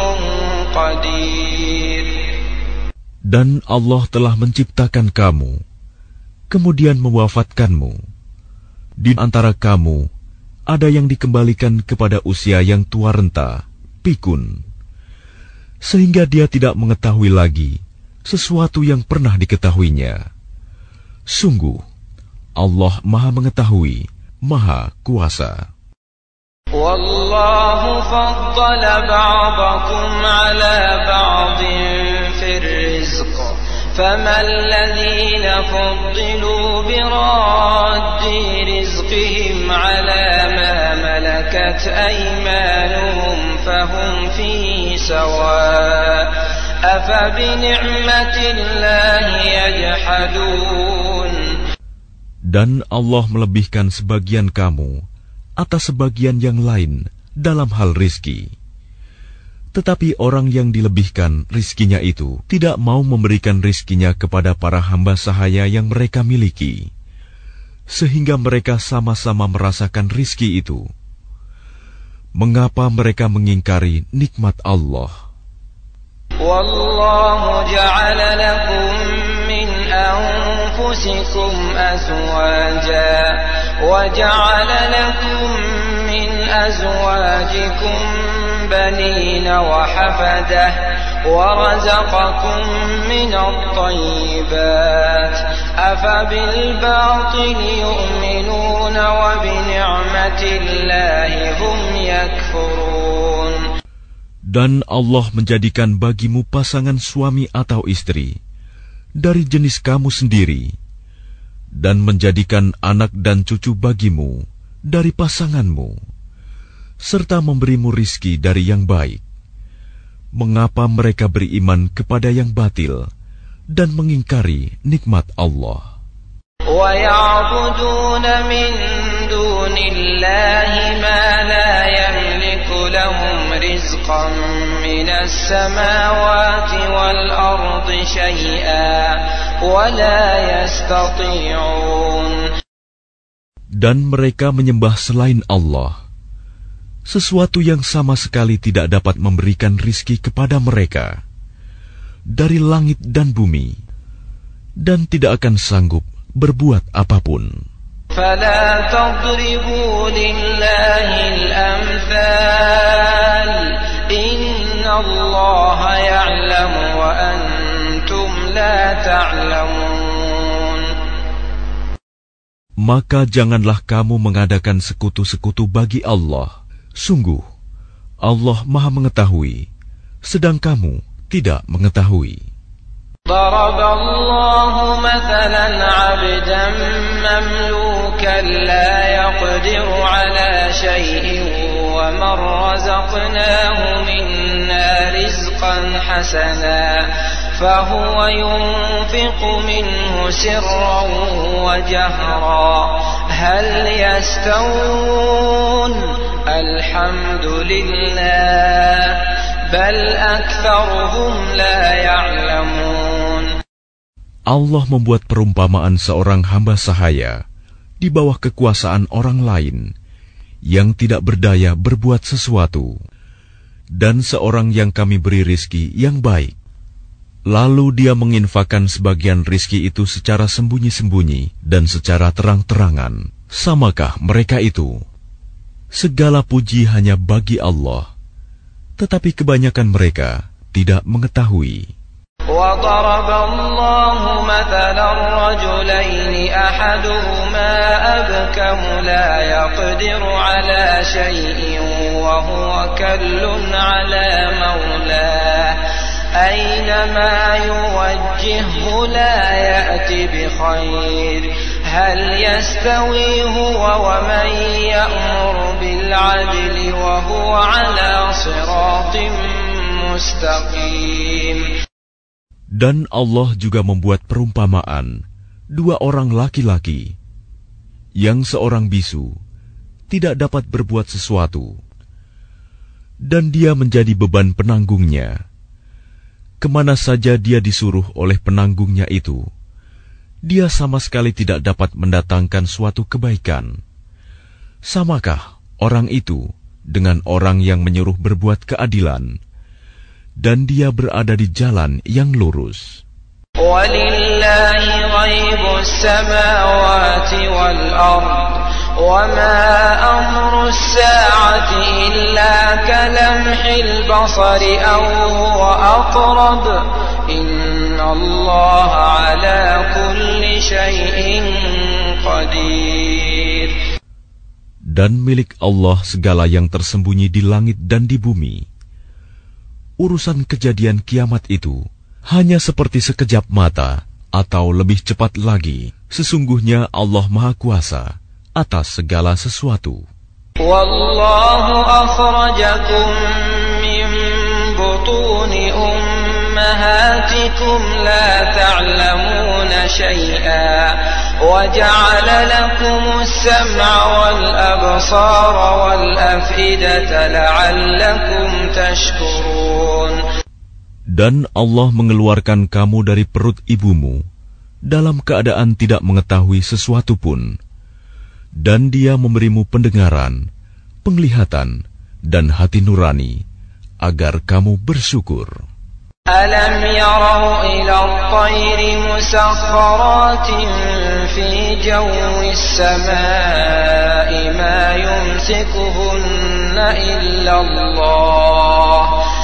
قدير. Dan Allah telah menciptakan kamu, kemudian mewafatkanmu. Di antara kamu ada yang dikembalikan kepada usia yang tua renta, pikun, sehingga dia tidak mengetahui lagi sesuatu yang pernah diketahuinya. Sungguh, Allah Maha Mengetahui, Maha Kuasa. Wallahu faddala ba'dakum 'ala ba'din fir rizq. فما الذين فضلوا براد رزقهم على ما ملكت أيمانهم فهم فيه سواء أفبنعمة الله يجحدون. Dan Allah melebihkan sebagian kamu atas sebagian yang lain dalam hal rizki. Tetapi orang yang dilebihkan rizkinya itu tidak mau memberikan rizkinya kepada para hamba sahaya yang mereka miliki, sehingga mereka sama-sama merasakan rizki itu. Mengapa mereka mengingkari nikmat Allah? Wallahu ja'ala lakum min anfusikum azwaja wa ja'ala lakum min azwajikum بنين وحفدة ورزقكم من الطيبات أفبالباطل يؤمنون وبنعمة الله هم يكفرون. Dan Allah menjadikan bagimu pasangan suami atau istri dari jenis kamu sendiri, dan menjadikan anak dan cucu bagimu dari pasanganmu, serta memberimu rizki dari yang baik. Mengapa mereka beriman kepada yang batil dan mengingkari nikmat Allah? وَيَعْبُدُونَ مِن دُونِ اللَّهِ مَا لَا يَمْلِكُ لَهُمْ رِزْقًا مِنَ السَّمَاوَاتِ وَالْأَرْضِ شَيْئًا وَلَا يَسْتَطِيعُونَ. Dan mereka menyembah selain Allah sesuatu yang sama sekali tidak dapat memberikan rizki kepada mereka dari langit dan bumi, dan tidak akan sanggup berbuat apapun. فَلَا تَضْرِبُوا لِلَّهِ الْأَمْثَالَ إِنَّ اللَّهَ يَعْلَمُ وَأَنْتُمْ لَا تَعْلَمُونَ. Maka janganlah kamu mengadakan sekutu-sekutu bagi Allah. Sungguh, Allah Maha Mengetahui, sedang kamu tidak mengetahui. ضرب الله مثلا عبدا مملوكا لا يقدر على شيء ومن رزقناه منا رزقا حسنا فهو ينفق منه سرا وجهرا هل يستوون الحمد لله بل أكثرهم لا يعلمون. Allah membuat perumpamaan seorang hamba sahaya di bawah kekuasaan orang lain yang tidak berdaya berbuat sesuatu, dan seorang yang kami beri rizki yang baik. Lalu dia menginfakkan sebagian rizki itu secara sembunyi-sembunyi dan secara terang-terangan. Samakah mereka itu? Segala puji hanya bagi Allah, tetapi kebanyakan mereka tidak mengetahui. وضرب الله مثلا رجلين أحدهما أبكم لا يقدر على شيء وهو كل على مولاه أينما يوجهه لا يأتي بخير هل يستوي هو ومن يأمر بالعدل وهو على صراط مستقيم. Dan Allah juga membuat perumpamaan dua orang laki-laki yang seorang bisu tidak dapat berbuat sesuatu, dan dia menjadi beban penanggungnya. Kemana saja dia disuruh oleh penanggungnya itu, dia sama sekali tidak dapat mendatangkan suatu kebaikan. Samakah orang itu dengan orang yang menyuruh berbuat keadilan, dan dia berada di jalan yang lurus? وَلِلَّهِ غَيْبُ السَّمَاوَاتِ وَالْأَرْضِ وَمَا أَمْرُ السَّاعَةِ إِلَّا كَلَمْحِ الْبَصَرِ أَوْ هُوَ أَقْرَبُ إِنَّ اللَّهَ عَلَى كُلِّ شَيْءٍ قَدِيرٌ. Dan milik Allah segala yang tersembunyi di langit dan di bumi. Urusan kejadian kiamat itu hanya seperti sekejap mata, atau lebih cepat lagi. Sesungguhnya Allah Maha Kuasa atas segala sesuatu. Wallahu akhrajakum min butuni ummahatikum la ta'lamuna shay'an wa ja'ala lakumus sam'a wal absara wal af'idata la'allakum tashkurun. Dan Allah mengeluarkan kamu dari perut ibumu dalam keadaan tidak mengetahui sesuatu pun, dan Dia memberimu pendengaran, penglihatan, dan hati nurani agar kamu bersyukur. Alam yarau ila at-tayri musakhkharatin fi jawis samai ma yumsikuhunna illa Allah.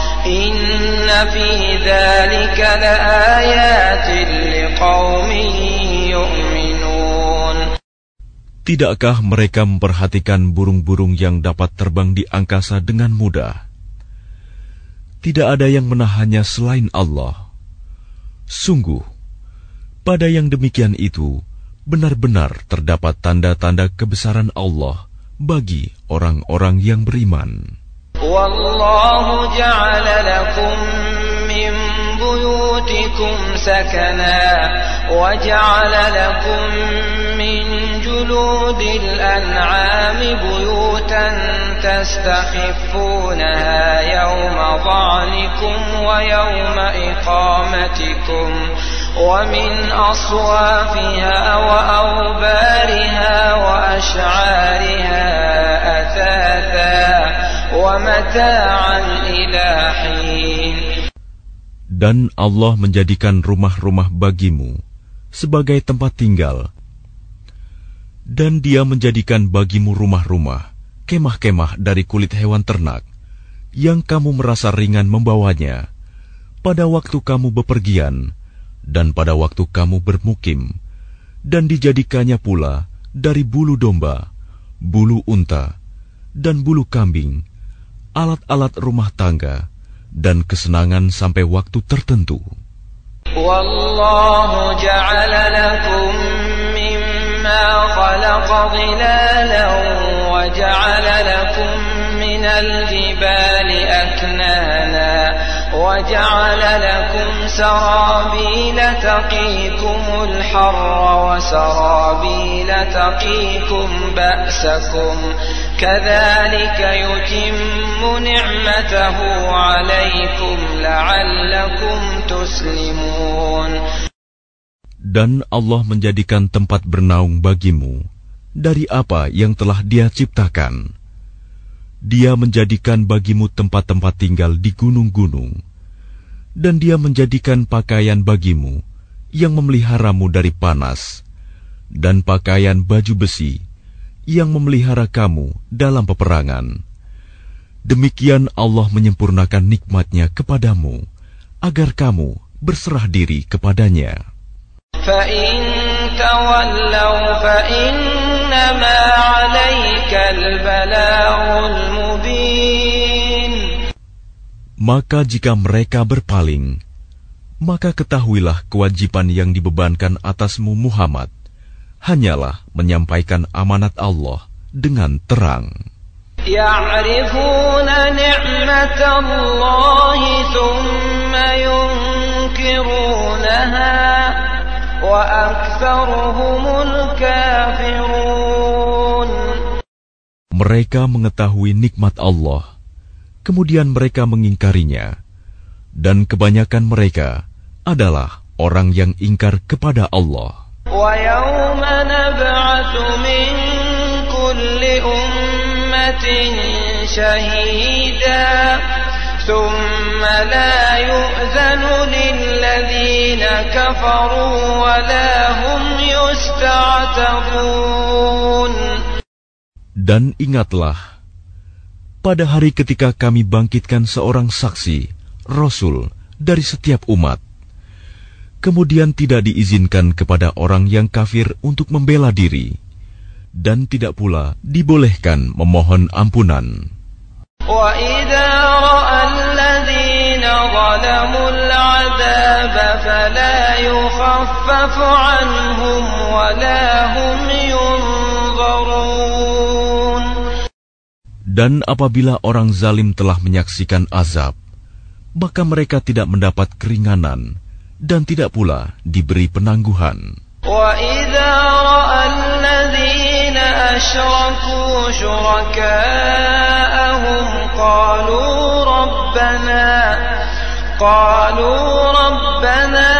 Inna fi dzalika laayatin liqaumin yu'minun. Tidakkah mereka memperhatikan burung-burung yang dapat terbang di angkasa dengan mudah? Tidak ada yang menahannya selain Allah. Sungguh, pada yang demikian itu benar-benar terdapat tanda-tanda kebesaran Allah bagi orang-orang yang beriman. Wallahu ja'ala lakum min buyutikum sakana wa ja'ala lakum min juludil an'ami buyutan tastakhifunaha yawma dha'nikum wa yawma iqamatikum wa min aswafiha wa awbariha wa ash'ariha athatha Dan Allah menjadikan rumah-rumah bagimu sebagai tempat tinggal, dan Dia menjadikan bagimu rumah-rumah, kemah-kemah dari kulit hewan ternak, yang kamu merasa ringan membawanya, pada waktu kamu bepergian, dan pada waktu kamu bermukim, dan dijadikannya pula dari bulu domba, bulu unta, dan bulu kambing, alat-alat rumah tangga, dan kesenangan sampai waktu tertentu. Wallahu ja'ala lakum mimma khalaqa dhilalan wa ja'ala lakum minal jibali aknana wa ja'ala lakum sarabila taqikumul harra wa sarabila taqikum ba'sakum kadzalika yutimmu ni'matahu 'alaikum la'allakum tuslimun. Dan Allah menjadikan tempat bernaung bagimu dari apa yang telah Dia ciptakan. Dia menjadikan bagimu tempat-tempat tinggal di gunung-gunung, dan Dia menjadikan pakaian bagimu yang memeliharamu dari panas, dan pakaian baju besi yang memelihara kamu dalam peperangan. Demikian Allah menyempurnakan nikmat-Nya kepadamu, agar kamu berserah diri kepadanya. فَإِن تَوَلَّوْا فَإِنَّمَا عَلَيْكَ الْبَلَاغُ الْمُبِينُ. Maka jika mereka berpaling, maka ketahuilah kewajiban yang dibebankan atasmu Muhammad hanyalah menyampaikan amanat Allah dengan terang. Ya'rifuna ni'matallahi thumma yunkirunaha wa aktsaruhumul kafirun. Mereka mengetahui nikmat Allah, kemudian mereka mengingkarinya, dan kebanyakan mereka adalah orang yang ingkar kepada Allah. وَيَوْمَ نَبْعَثُ مِنْ كُلِّ أُمَّةٍ شَهِيدًا ثُمَّ لَا يُؤْذَنُ لِلَّذِينَ كَفَرُوا وَلَا هُمْ يُسْتَعْتَبُونَ. Dan ingatlah, pada hari ketika kami bangkitkan seorang saksi, Rasul, dari setiap umat, kemudian tidak diizinkan kepada orang yang kafir untuk membela diri, dan tidak pula dibolehkan memohon ampunan. وَإِذَا رَأَى الَّذِينَ ظَلَمُوا الْعَذَابَ فَلَا يُخَفَّفُ عَنْهُمْ وَلَا هُمْ يُنظَرُونَ. Dan apabila orang zalim telah menyaksikan azab, maka mereka tidak mendapat keringanan dan tidak pula diberi penangguhan. وَإِذَا رَأَى الَّذِينَ أَشْرَكُوا شُرَكَاءَهُمْ قَالُوا رَبَّنَا قَالُوا رَبَّنَا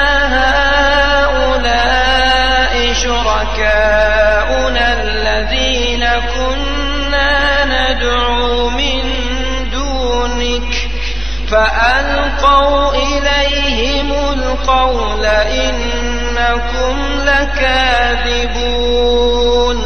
هَؤُلَاءِ شُرَكَاؤُنَا الَّذِينَ كُنَّا نَدْعُو مِن دُونِكَ فَأَلْقَوْا إِلَيْهِمُ الْقَوْلَ إِنَّكُمْ لَكَاذِبُونَ.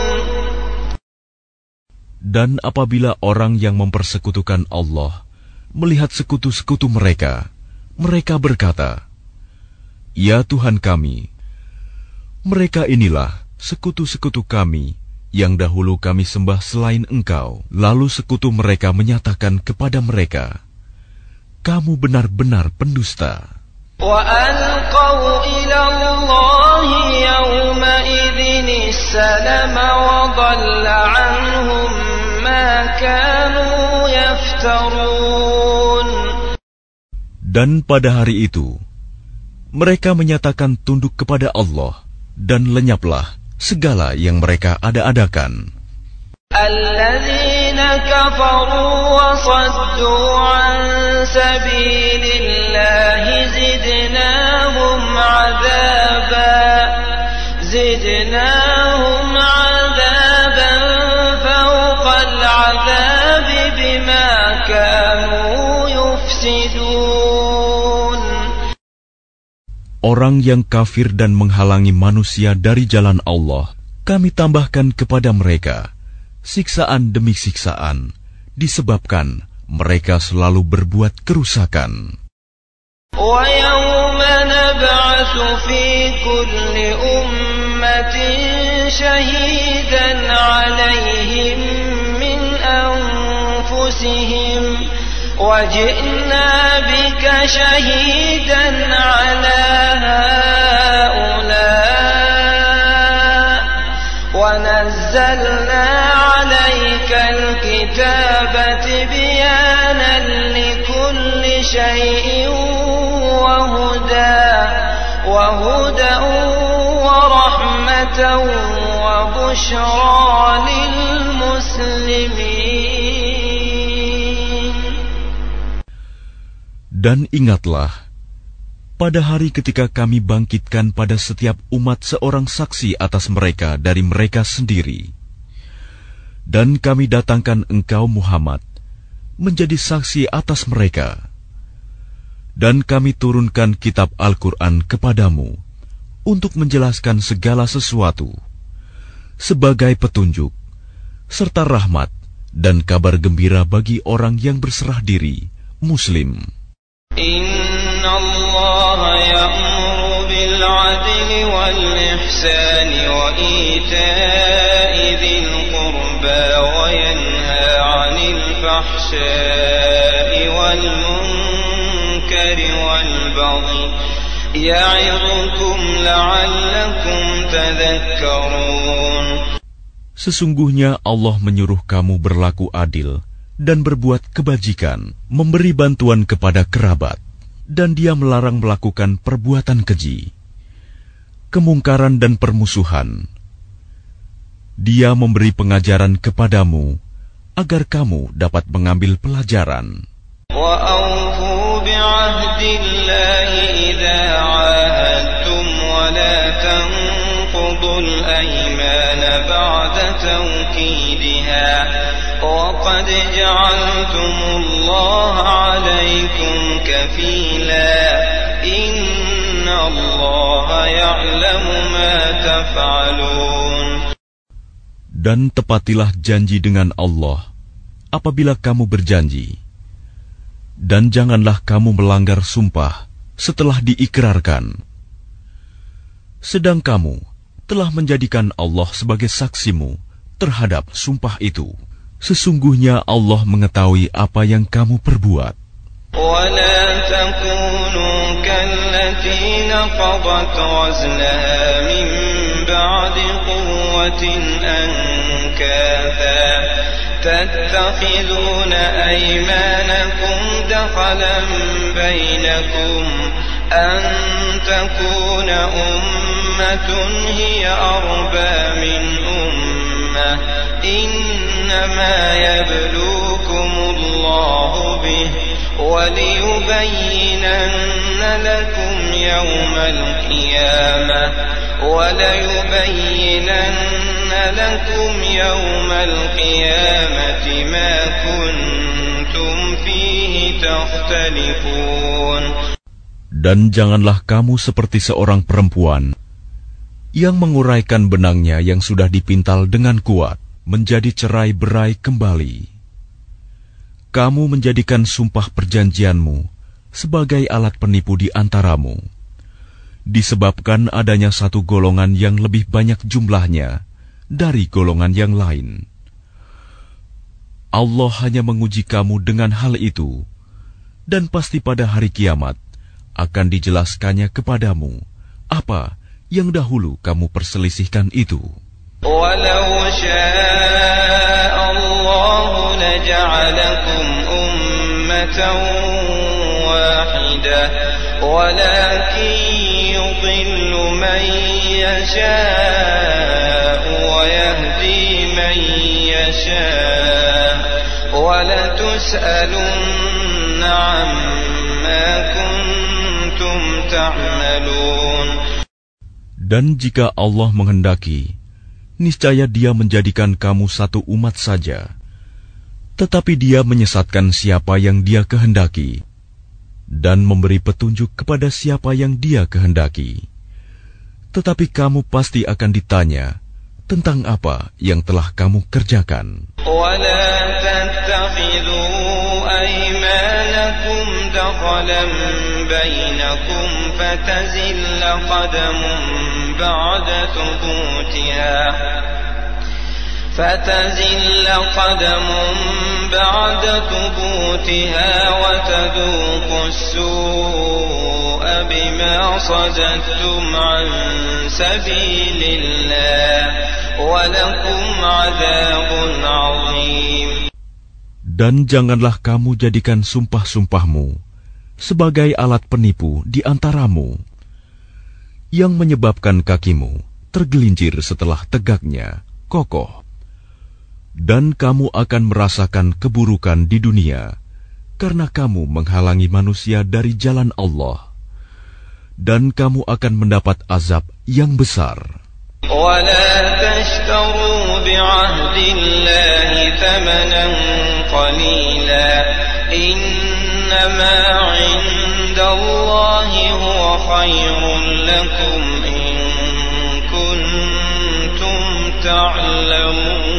Dan apabila orang yang mempersekutukan Allah melihat sekutu-sekutu mereka, mereka berkata, "Ya Tuhan kami, mereka inilah sekutu-sekutu kami yang dahulu kami sembah selain Engkau." Lalu sekutu mereka menyatakan kepada mereka, "Kamu benar-benar pendusta." وَأَلْقَوْا إِلَى اللَّهِ يَوْمَئِذٍ السَّلَمَ وَضَلَّ عَنْهُمْ مَا كَانُوا يَفْتَرُونَ. Dan pada hari itu, mereka menyatakan tunduk kepada Allah, dan lenyaplah segala yang mereka ada-adakan. الَّذِينَ كَفَرُوا وَصَدُّوا عَن سَبِيلِ اللَّهِ زِدْنَاهُمْ عَذَابًا زِدْنَاهُمْ عَذَابًا فَوْقَ الْعَذَابِ بِمَا كَانُوا يُفْسِدُونَ. Orang yang kafir dan menghalangi manusia dari jalan Allah, kami tambahkan kepada mereka siksaan demi siksaan, disebabkan mereka selalu berbuat kerusakan. وَيَوْمَ نَبْعَثُ فِي كُلِّ أُمَّةٍ شَهِيدًا عَلَيْهِمْ مِنْ أَنفُسِهِمْ وَجِئْنَا بِكَ شَهِيدًا عَلَى هَؤُلَاءِ وَنَزَّلْنَا عَلَيْكَ الْكِتَابَ تِبْيَانًا لِكُلِّ شَيْءٍ وَهُدًى وَهُدًى وَرَحْمَةً وَبُشْرَى لِلْمُسْلِمِينَ. Dan ingatlah, pada hari ketika kami bangkitkan pada setiap umat seorang saksi atas mereka dari mereka sendiri. Dan kami datangkan engkau Muhammad menjadi saksi atas mereka. Dan kami turunkan kitab Al-Quran kepadamu untuk menjelaskan segala sesuatu sebagai petunjuk, serta rahmat dan kabar gembira bagi orang yang berserah diri, Muslim. Inna Allah ya'muru bil 'adli wal ihsani wa ita'i dhil qurba wa yanha 'anil fahsya'i wal munkari wal baghi ya'idhukum la'allakum tadhakkarun. Sesungguhnya Allah menyuruh kamu berlaku adil dan berbuat kebajikan, memberi bantuan kepada kerabat, dan Dia melarang melakukan perbuatan keji, kemungkaran dan permusuhan. Dia memberi pengajaran kepadamu agar kamu dapat mengambil pelajaran. وأوفوا بعهد الله إذا عاهدتم ولا تنقضوا الأيمان بعد توكيدها وقد جعلتم الله عليكم كفيلا إن الله يعلم ما تفعلون. Dan tepatilah janji dengan Allah apabila kamu berjanji, dan janganlah kamu melanggar sumpah setelah diikrarkan. Sedang kamu telah menjadikan Allah sebagai saksimu terhadap sumpah itu. Sesungguhnya Allah mengetahui apa yang kamu perbuat. ولا تكونوا كالتي نقضت غزلها من بعد قوة أنكاثا تتخذون أيمانكم دخلا بينكم أن تكون أمة هي أربى من أمة إنما يبلوكم الله به وليبينن لكم يوم القيامة وليبينن لكم يوم القيامة ما كنتم فيه تختلفون. Dan janganlah kamu seperti seorang perempuan yang menguraikan benangnya yang sudah dipintal dengan kuat menjadi cerai-berai kembali. Kamu menjadikan sumpah perjanjianmu sebagai alat penipu di antaramu, disebabkan adanya satu golongan yang lebih banyak jumlahnya dari golongan yang lain. Allah hanya menguji kamu dengan hal itu, dan pasti pada hari kiamat akan dijelaskannya kepadamu apa yang dahulu kamu perselisihkan itu. وَلَوْ شَاءَ اللَّهُ لَجَعَلَكُمْ أُمَّةً وَاحِدَةً وَلَكِنْ يُضِلُّ مَنْ يَشَاءُ وَيَهْدِي مَنْ يَشَاءُ وَلَتُسْأَلُنَّ عَمَّا كُنْتُمْ تَعْمَلُونَ. Dan jika Allah menghendaki, niscaya Dia menjadikan kamu satu umat saja, tetapi Dia menyesatkan siapa yang Dia kehendaki dan memberi petunjuk kepada siapa yang Dia kehendaki. Tetapi kamu pasti akan ditanya tentang apa yang telah kamu kerjakan. وَلَا تَتَّخِذُوا أَيْمَانَكُمْ دَخَلًا بَيْنَكُمْ فَتَزِلَّ قَدَمٌ بَعْدَ ثُبُوتِهَا فتزل قدم بعد ثبوتها وتذوق السوء بما صددتم عن سبيل الله ولكم عذاب عظيم. Dan janganlah kamu jadikan sumpah-sumpahmu sebagai alat penipu di antaramu, yang menyebabkan kakimu tergelincir setelah tegaknya kokoh. Dan kamu akan merasakan keburukan di dunia karena kamu menghalangi manusia dari jalan Allah, dan kamu akan mendapat azab yang besar. وَلَا تَشْتَرُوا بِعَهْدِ اللَّهِ ثَمَنًا قَلِيلًا إِنَّمَا عِندَ اللَّهِ هُوَ خَيْرٌ لَكُمْ إِن كُنتُمْ تَعْلَمُونَ.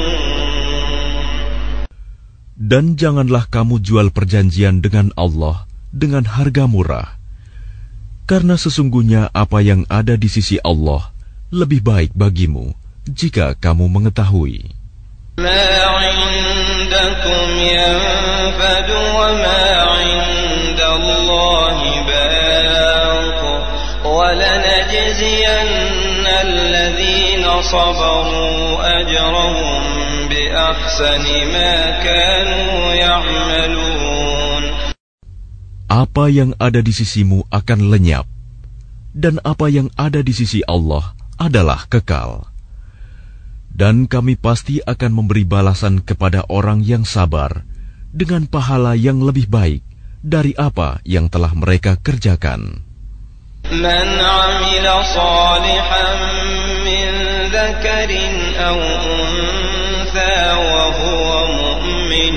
Dan janganlah kamu jual perjanjian dengan Allah dengan harga murah, karena sesungguhnya apa yang ada di sisi Allah lebih baik bagimu jika kamu mengetahui. مَا عِندَكُمْ يَنفَدُ وَمَا عِندَ اللَّهِ بَاقٍ وَلَنَجْزِيَنَّ الَّذِينَ صَبَرُوا أَجْرَهُمْ بِأَحْسَنِ مَا كَانُوا يَعْمَلُونَ. Apa yang ada di sisimu akan lenyap, dan apa yang ada di sisi Allah adalah kekal. Dan kami pasti akan memberi balasan kepada orang yang sabar dengan pahala yang lebih baik dari apa yang telah mereka kerjakan. Man 'amila shalihan min dzakarin aw untha wa huwa mu'min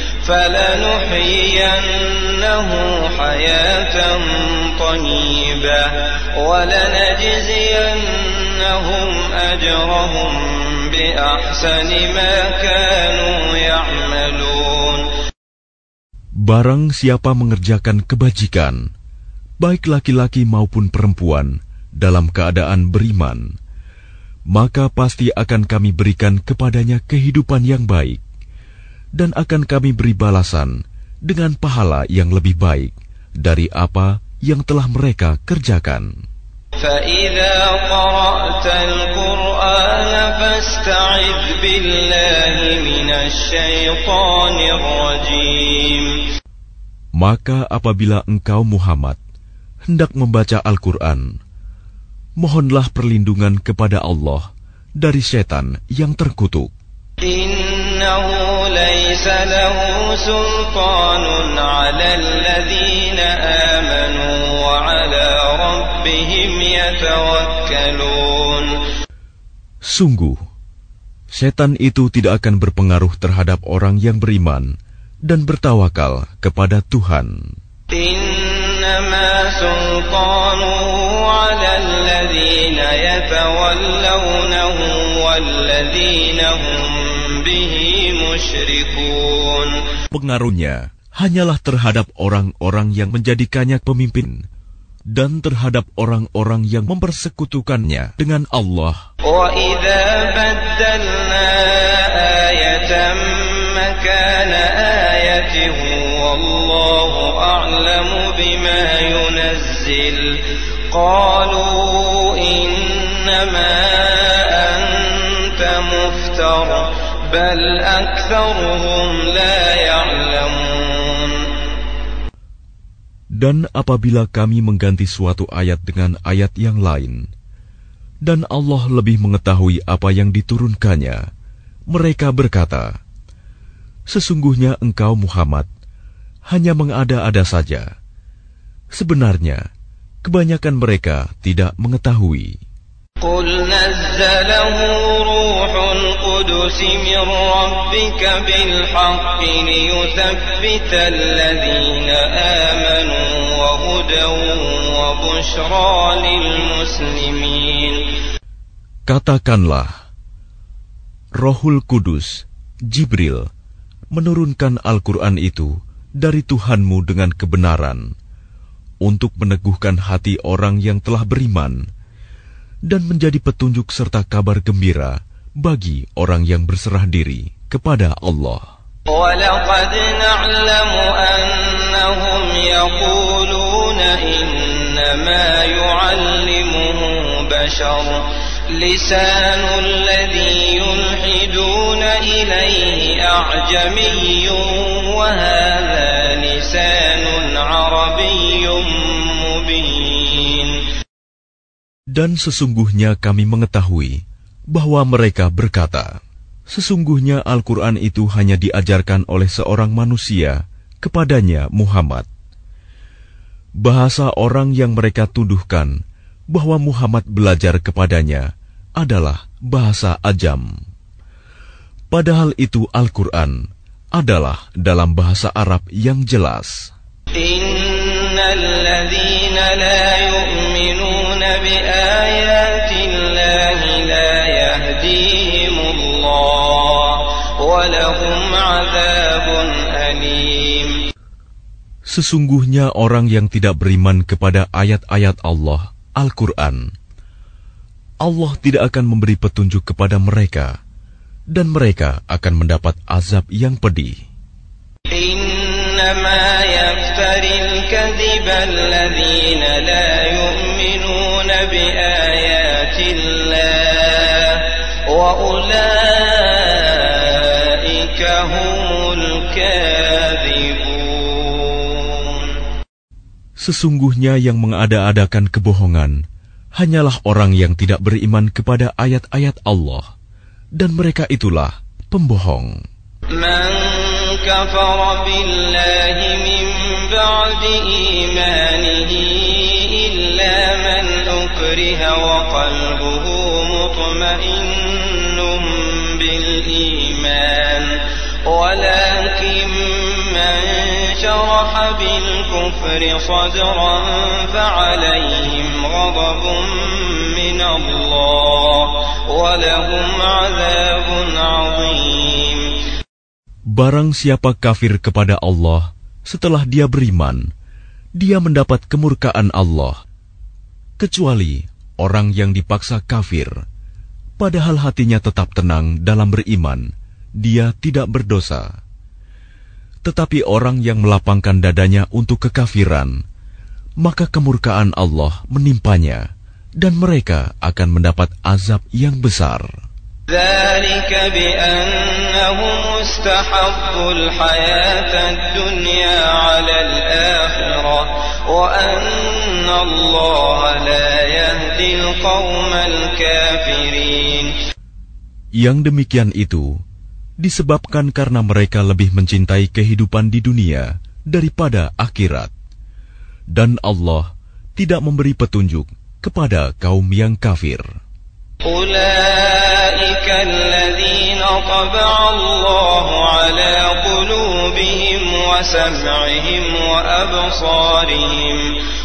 falanuhyiyannahu hayatan thayyibah wa lanajziyannahum ajrahum bi ahsani ma kanu ya'malun. Barang siapa mengerjakan kebajikan, baik laki-laki maupun perempuan, dalam keadaan beriman, maka pasti akan kami berikan kepadanya kehidupan yang baik, dan akan kami beri balasan dengan pahala yang lebih baik dari apa yang telah mereka kerjakan. فَإِذَا قَرَأْتَ الْقُرْآنَ فَاسْتَعِذْ بِاللَّهِ مِنَ الشَّيْطَانِ الرَّجِيمِ. Maka apabila engkau Muhammad hendak membaca Al-Quran, mohonlah perlindungan kepada Allah dari setan yang terkutuk. Innahu laysa lahu sultanun 'alal ladzina amanu wa 'ala rabbihim yatawakkalun. Sungguh, setan itu tidak akan berpengaruh terhadap orang yang beriman dan bertawakal kepada Tuhan. Innama sultanuhu 'alal ladzina yatawallawnahu walladzina hum bihi musyrikun. Pengaruhnya hanyalah terhadap orang-orang yang menjadikannya pemimpin dan terhadap orang-orang yang mempersekutukannya dengan Allah. Wa idza baddalna ayatan makana ayatin wallahu a'lamu bima yunazzil qalu innama anta muftar bal aktharuhum la ya'lamun. Dan apabila kami mengganti suatu ayat dengan ayat yang lain, dan Allah lebih mengetahui apa yang diturunkannya, mereka berkata, sesungguhnya engkau Muhammad hanya mengada-ada saja. Sebenarnya, kebanyakan mereka tidak mengetahui. Qul nazzalahu ruhul qudus min rabbika bil haqqi liyuthabbital ladzina amanu wa hudan wa bushra lil muslimin. Katakanlah, Rohul Kudus, Jibril, menurunkan Al-Quran itu dari Tuhanmu dengan kebenaran untuk meneguhkan hati orang yang telah beriman dan menjadi petunjuk serta kabar gembira bagi orang yang berserah diri kepada Allah. وَلَقَدْ نَعْلَمُ أَنَّهُمْ يَقُولُونَ إِنَّمَا يُعَلِّمُهُ بَشَرٌ لِسَانُ الَّذِي يُلْحِدُونَ إِلَيْهِ أَعْجَمِيٌّ وَهَذَا لِسَانٌ عَرَبِيٌّ مُبِينٌ. Dan sesungguhnya kami mengetahui bahwa mereka berkata, sesungguhnya Al-Quran itu hanya diajarkan oleh seorang manusia kepadanya Muhammad. Bahasa orang yang mereka tuduhkan bahwa Muhammad belajar kepadanya adalah bahasa ajam. Padahal itu Al-Quran adalah dalam bahasa Arab yang jelas. Innal ladzina la yu'minuna bi ayatillahi la yahdihimullah wa lahum 'adzabun alim. Sesungguhnya orang yang tidak beriman kepada ayat-ayat Allah, Al-Quran, Allah tidak akan memberi petunjuk kepada mereka, dan mereka akan mendapat azab yang pedih. Innama yaftaril kadhiba alladhina la yu'minuna bi ayatillah wa ulaika humul kadhibun. Sesungguhnya yang mengada-adakan kebohongan hanyalah orang yang tidak beriman kepada ayat-ayat Allah, dan mereka itulah pembohong. Man كفر بالله من بعد إيمانه إلا من أكره وقلبه مطمئن بالإيمان ولكن من شرح بالكفر صدرا فعليهم غضب من الله ولهم عذاب عظيم. Barang siapa kafir kepada Allah setelah dia beriman, dia mendapat kemurkaan Allah. Kecuali orang yang dipaksa kafir, padahal hatinya tetap tenang dalam beriman, dia tidak berdosa. Tetapi orang yang melapangkan dadanya untuk kekafiran, maka kemurkaan Allah menimpanya, dan mereka akan mendapat azab yang besar. ذلك بأنهم استحبوا الحياة الدنيا على الآخرة وأن الله لا يهدي القوم الكافرين. Yang demikian itu disebabkan karena mereka lebih mencintai kehidupan di dunia daripada akhirat, dan Allah tidak memberi petunjuk kepada kaum yang kafir. أولئك الذين طبع الله على قلوبهم وسمعهم وأبصارهم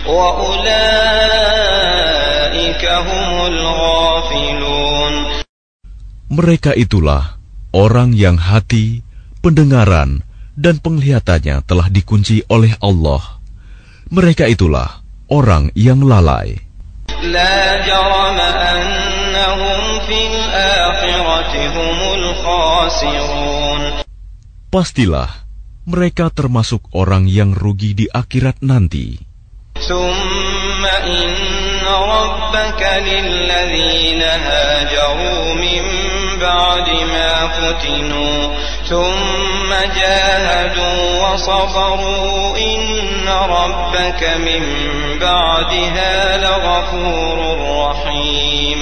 وأولئك هم الغافلون. Mereka itulah orang yang hati, pendengaran, dan penglihatannya telah dikunci oleh Allah. Mereka itulah orang yang lalai. لا جرم أنهم في الآخرة هم الخاسرون. Pastilah mereka termasuk orang yang rugi di akhirat nanti. ثم إن ربك للذين هاجروا من بعد ما فتنوا ثم جاهدوا وصبروا إن ربك من بعدها لغفور رحيم.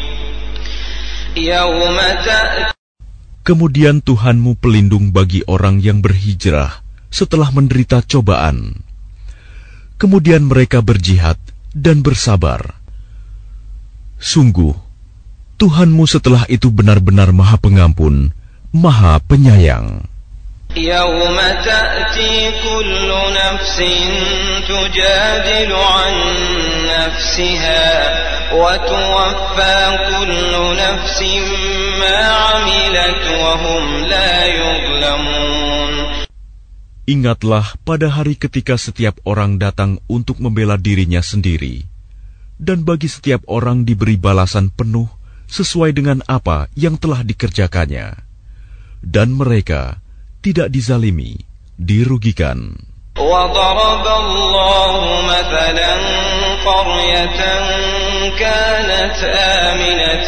يوم تأتي. Kemudian Tuhanmu pelindung bagi orang yang berhijrah setelah menderita cobaan. Kemudian mereka berjihad dan bersabar. Sungguh, Tuhanmu setelah itu benar-benar Maha Pengampun, Maha Penyayang. يوم تأتي كل نفس تجادل عن نفسها وتوفى كل نفس ما عملت وهم لا يظلمون. Ingatlah pada hari ketika setiap orang datang untuk membela dirinya sendiri, dan bagi setiap orang diberi balasan penuh sesuai dengan apa yang telah dikerjakannya, dan mereka tidak dizalimi, dirugikan. وضرب الله مثلا قرية كانت آمنة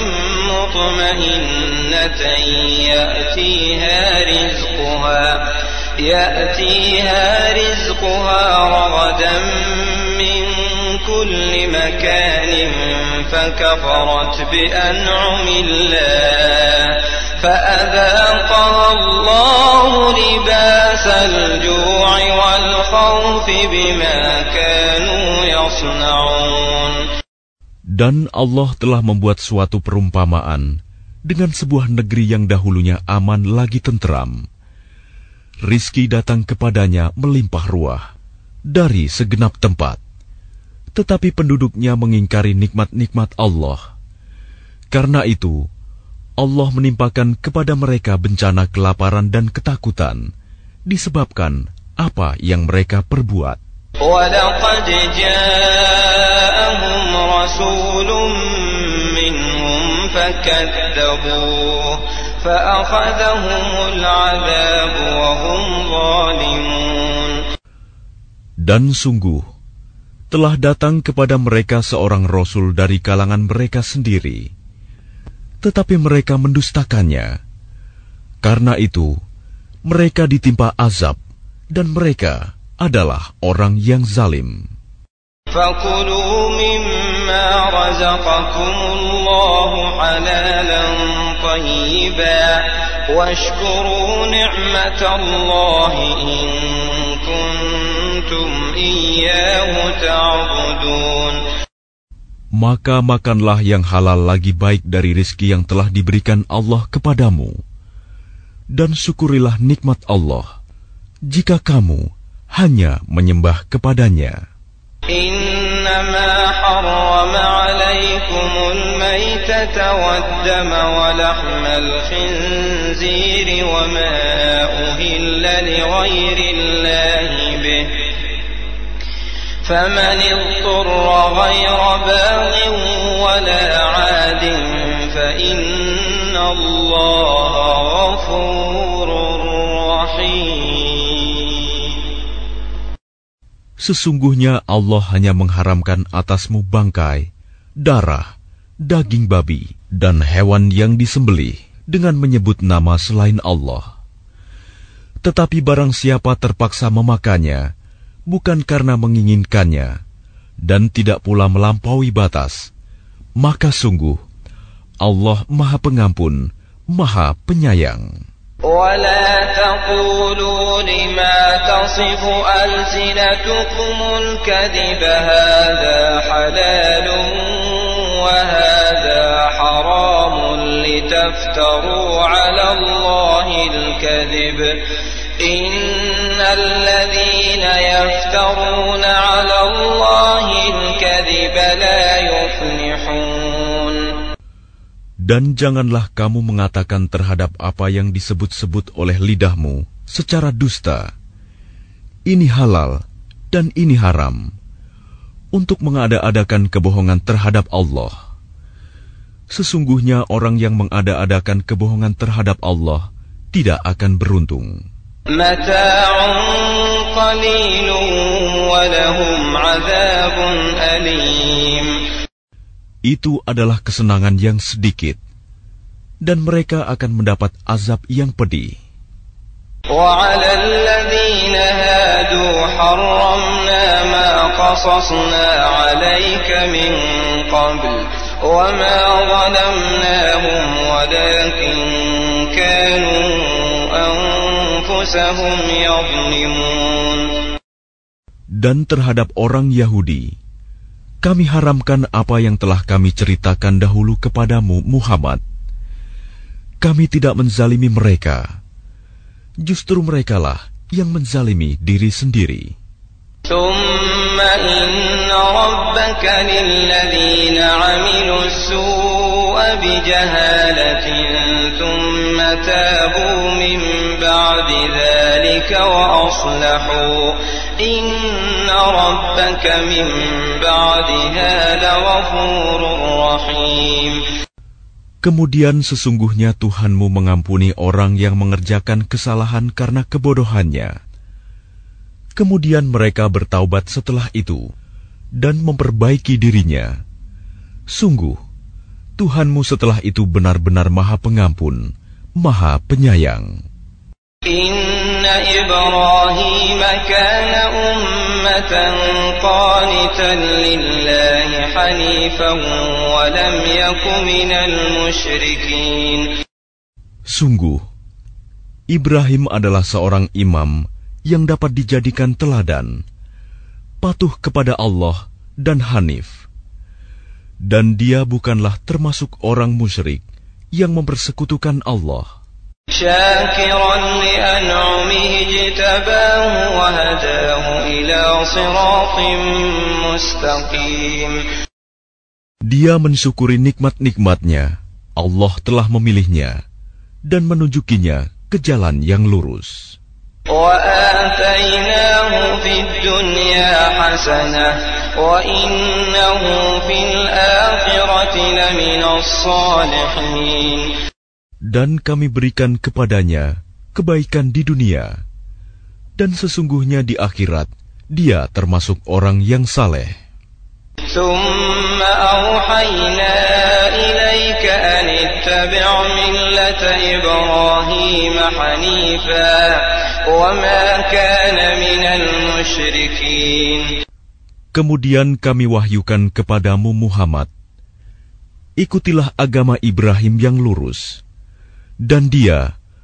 مطمئنة يأتيها رزقها يأتيها رزقها رغدا من كل مكان فكفرت بأنعم الله فأذاقها الله لباس الجوع والخوف بما كانوا يصنعون. Dan Allah telah membuat suatu perumpamaan dengan sebuah negeri yang dahulunya aman lagi tentram. Rizki datang kepadanya melimpah ruah dari segenap tempat, tetapi penduduknya mengingkari nikmat-nikmat Allah. Karena itu, Allah menimpakan kepada mereka bencana kelaparan dan ketakutan disebabkan apa yang mereka perbuat. وَلَقَدْ جَاءَهُمْ رَسُولٌ مِّنْهُمْ فَكَذَّبُوهُ فَأَخَذَهُمُ الْعَذَابُ وَهُمْ ظَالِمُونَ. Dan sungguh, telah datang kepada mereka seorang Rasul dari kalangan mereka sendiri, tetapi mereka mendustakannya. Karena itu, mereka ditimpa azab, dan mereka adalah orang yang zalim. فَكُلُوا مِمَّا رَزَقَكُمُ اللَّهُ حَلَالًا طَيِّبًا واشكروا نعمة الله إن كنتم إياه تعبدون. Maka makanlah yang halal lagi baik dari rizki yang telah diberikan Allah kepadamu, dan syukurilah nikmat Allah jika kamu hanya menyembah kepadanya. إنما حرم عليكم الميتة والدم ولحم الخنزير وما أهل لغير الله به فمن اضطر غير باغ ولا عاد فإن الله غفور رحيم. Sesungguhnya Allah hanya mengharamkan atasmu bangkai, darah, daging babi, dan hewan yang disembelih dengan menyebut nama selain Allah. Tetapi barang siapa terpaksa memakannya, bukan karena menginginkannya, dan tidak pula melampaui batas, maka sungguh Allah Maha Pengampun, Maha Penyayang. ولا تقولوا لما تصف ألسنتكم الكذب هذا حلال وهذا حرام لتفتروا على الله الكذب إن الذين يفترون على الله الكذب لا يفلحون. Dan janganlah kamu mengatakan terhadap apa yang disebut-sebut oleh lidahmu secara dusta, ini halal dan ini haram, untuk mengada-adakan kebohongan terhadap Allah. Sesungguhnya orang yang mengada-adakan kebohongan terhadap Allah tidak akan beruntung. Mata'un qalilun wa lahum 'adzabun alim. Itu adalah kesenangan yang sedikit, dan mereka akan mendapat azab yang pedih. وَعَلَى الَّذِينَ هَادُوا حَرَّمْنَا مَا قَصَصْنَا عَلَيْكَ مِنْ قَبْلُ وَمَا ظَلَمْنَاهُمْ وَلَكِنْ كَانُوا أَنفُسَهُمْ يَظْلِمُونَ. Dan terhadap orang Yahudi, kami haramkan apa yang telah kami ceritakan dahulu kepadamu, Muhammad. Kami tidak menzalimi mereka. Justru merekalah yang menzalimi diri sendiri. ثُمَّ إِنَّ رَبَّكَ لِلَّذِينَ عَمِلُوا السُّوءَ بِجَهَالَةٍ ثُمَّ تَابُوا مِنْ بَعْدِ ذَلِكَ وَأَصْلَحُوا إِنَّ رَبَّكَ مِنْ بَعْدِهَا لَغَفُورٌ رَحِيمٌ. Kemudian sesungguhnya Tuhanmu mengampuni orang yang mengerjakan kesalahan karena kebodohannya. Kemudian mereka bertaubat setelah itu dan memperbaiki dirinya. Sungguh, Tuhanmu setelah itu benar-benar Maha Pengampun, Maha Penyayang. Inna Ibrahim kana ummatan qanitan lillahi hanifan wa lam yakun minal musyrikin. Sungguh, Ibrahim adalah seorang imam yang dapat dijadikan teladan, patuh kepada Allah dan hanif. Dan dia bukanlah termasuk orang musyrik yang mempersekutukan Allah. Syakiran li'an'umihi ijtabahu wa hadahu ila siratin mustaqim. Dia mensyukuri nikmat-nikmatnya. Allah telah memilihnya dan menunjukinya ke jalan yang lurus. وَآتَيْنَاهُ فِي الدُّنْيَا حَسَنَةً وَإِنَّهُ فِي الْآخِرَةِ لَمِنَ الصَّالِحِينَ. Dan kami berikan kepadanya kebaikan di dunia, dan sesungguhnya di akhirat dia termasuk orang yang saleh. ثُمَّ أَوْحَيْنَا إِلَيْكَ أَنِ اتَّبِعْ مِلَّةَ إِبْرَاهِيمَ حَنِيفًا وَمَا كَانَ مِنَ الْمُشْرِكِينَ. Kemudian kami wahyukan kepadamu Muhammad, ikutilah agama Ibrahim yang lurus, dan dia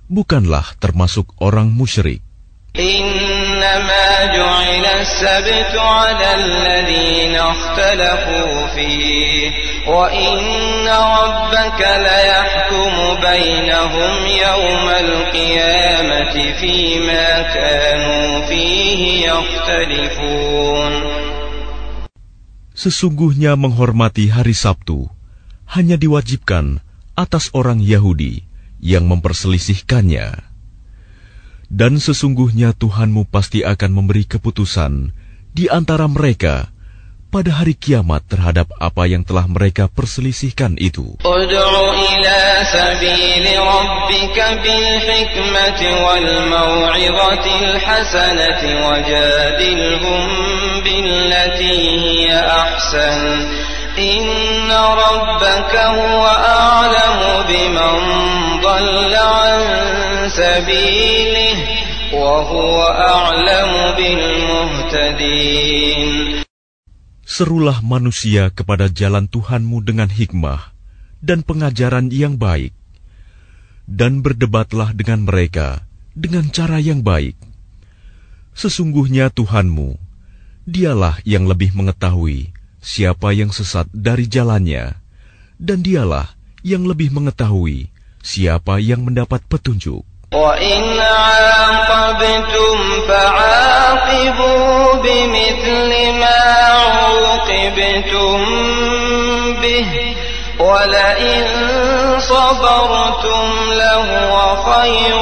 bukanlah termasuk orang musyrik. إنما جعل السبت على الذين اختلفوا فيه وإن ربك ليحكم بينهم يوم القيامة فيما كانوا فيه يختلفون. Sesungguhnya menghormati hari Sabtu hanya diwajibkan atas orang Yahudi yang memperselisihkannya. Dan sesungguhnya Tuhanmu pasti akan memberi keputusan di antara mereka pada hari kiamat terhadap apa yang telah mereka perselisihkan itu. Ud'u ila sabili rabbika bil hikmati wal mau'izatil hasanati wajadilhum billati hiya ahsan. Inna rabbaka huwa a'lamu biman dhalla 'an sabilihi wa huwa a'lamu bil muhtadin. Serulah manusia kepada jalan Tuhanmu dengan hikmah dan pengajaran yang baik, dan berdebatlah dengan mereka dengan cara yang baik. Sesungguhnya Tuhanmu, Dialah yang lebih mengetahui siapa yang sesat dari jalannya, dan Dialah yang lebih mengetahui siapa yang mendapat petunjuk. وَإِنْ عَاقَبْتُمْ فَعَاقِبُوا بِمِثْلِ مَا عُوقِبْتُمْ بِهِ وَلَئِنْ صَبَرْتُمْ لَهُوَ خَيْرٌ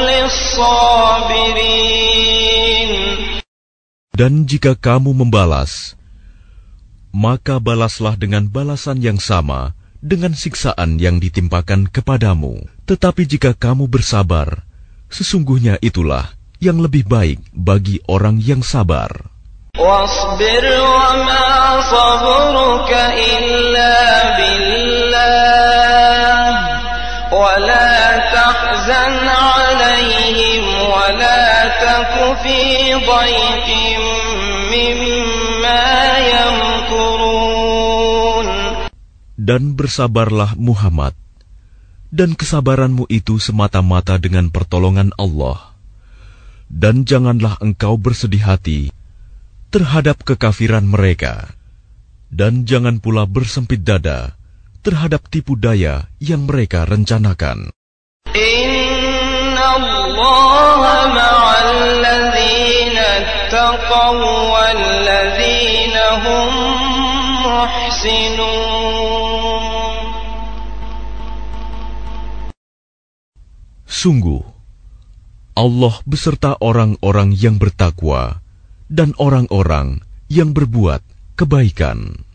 لِلصَّابِرِينَ. Dan jika kamu membalas, maka balaslah dengan balasan yang sama dengan siksaan yang ditimpakan kepadamu. Tetapi jika kamu bersabar, sesungguhnya itulah yang lebih baik bagi orang yang sabar. وَاصْبِرْ وَمَا صَبْرُكَ إِلَّا بِاللَّهِ وَلَا تَحْزَنْ عَلَيْهِمْ وَلَا تَكُ فِي ضَيْقٍ مِّمَّا يَمْكُرُونَ. Dan bersabarlah Muhammad, dan kesabaranmu itu semata-mata dengan pertolongan Allah. Dan janganlah engkau bersedih hati terhadap kekafiran mereka, dan jangan pula bersempit dada terhadap tipu daya yang mereka rencanakan. Inna Allaha ma'al ladzina ittaqaw wal ladzina hum muhsinun. Sungguh, Allah beserta orang-orang yang bertakwa dan orang-orang yang berbuat kebaikan.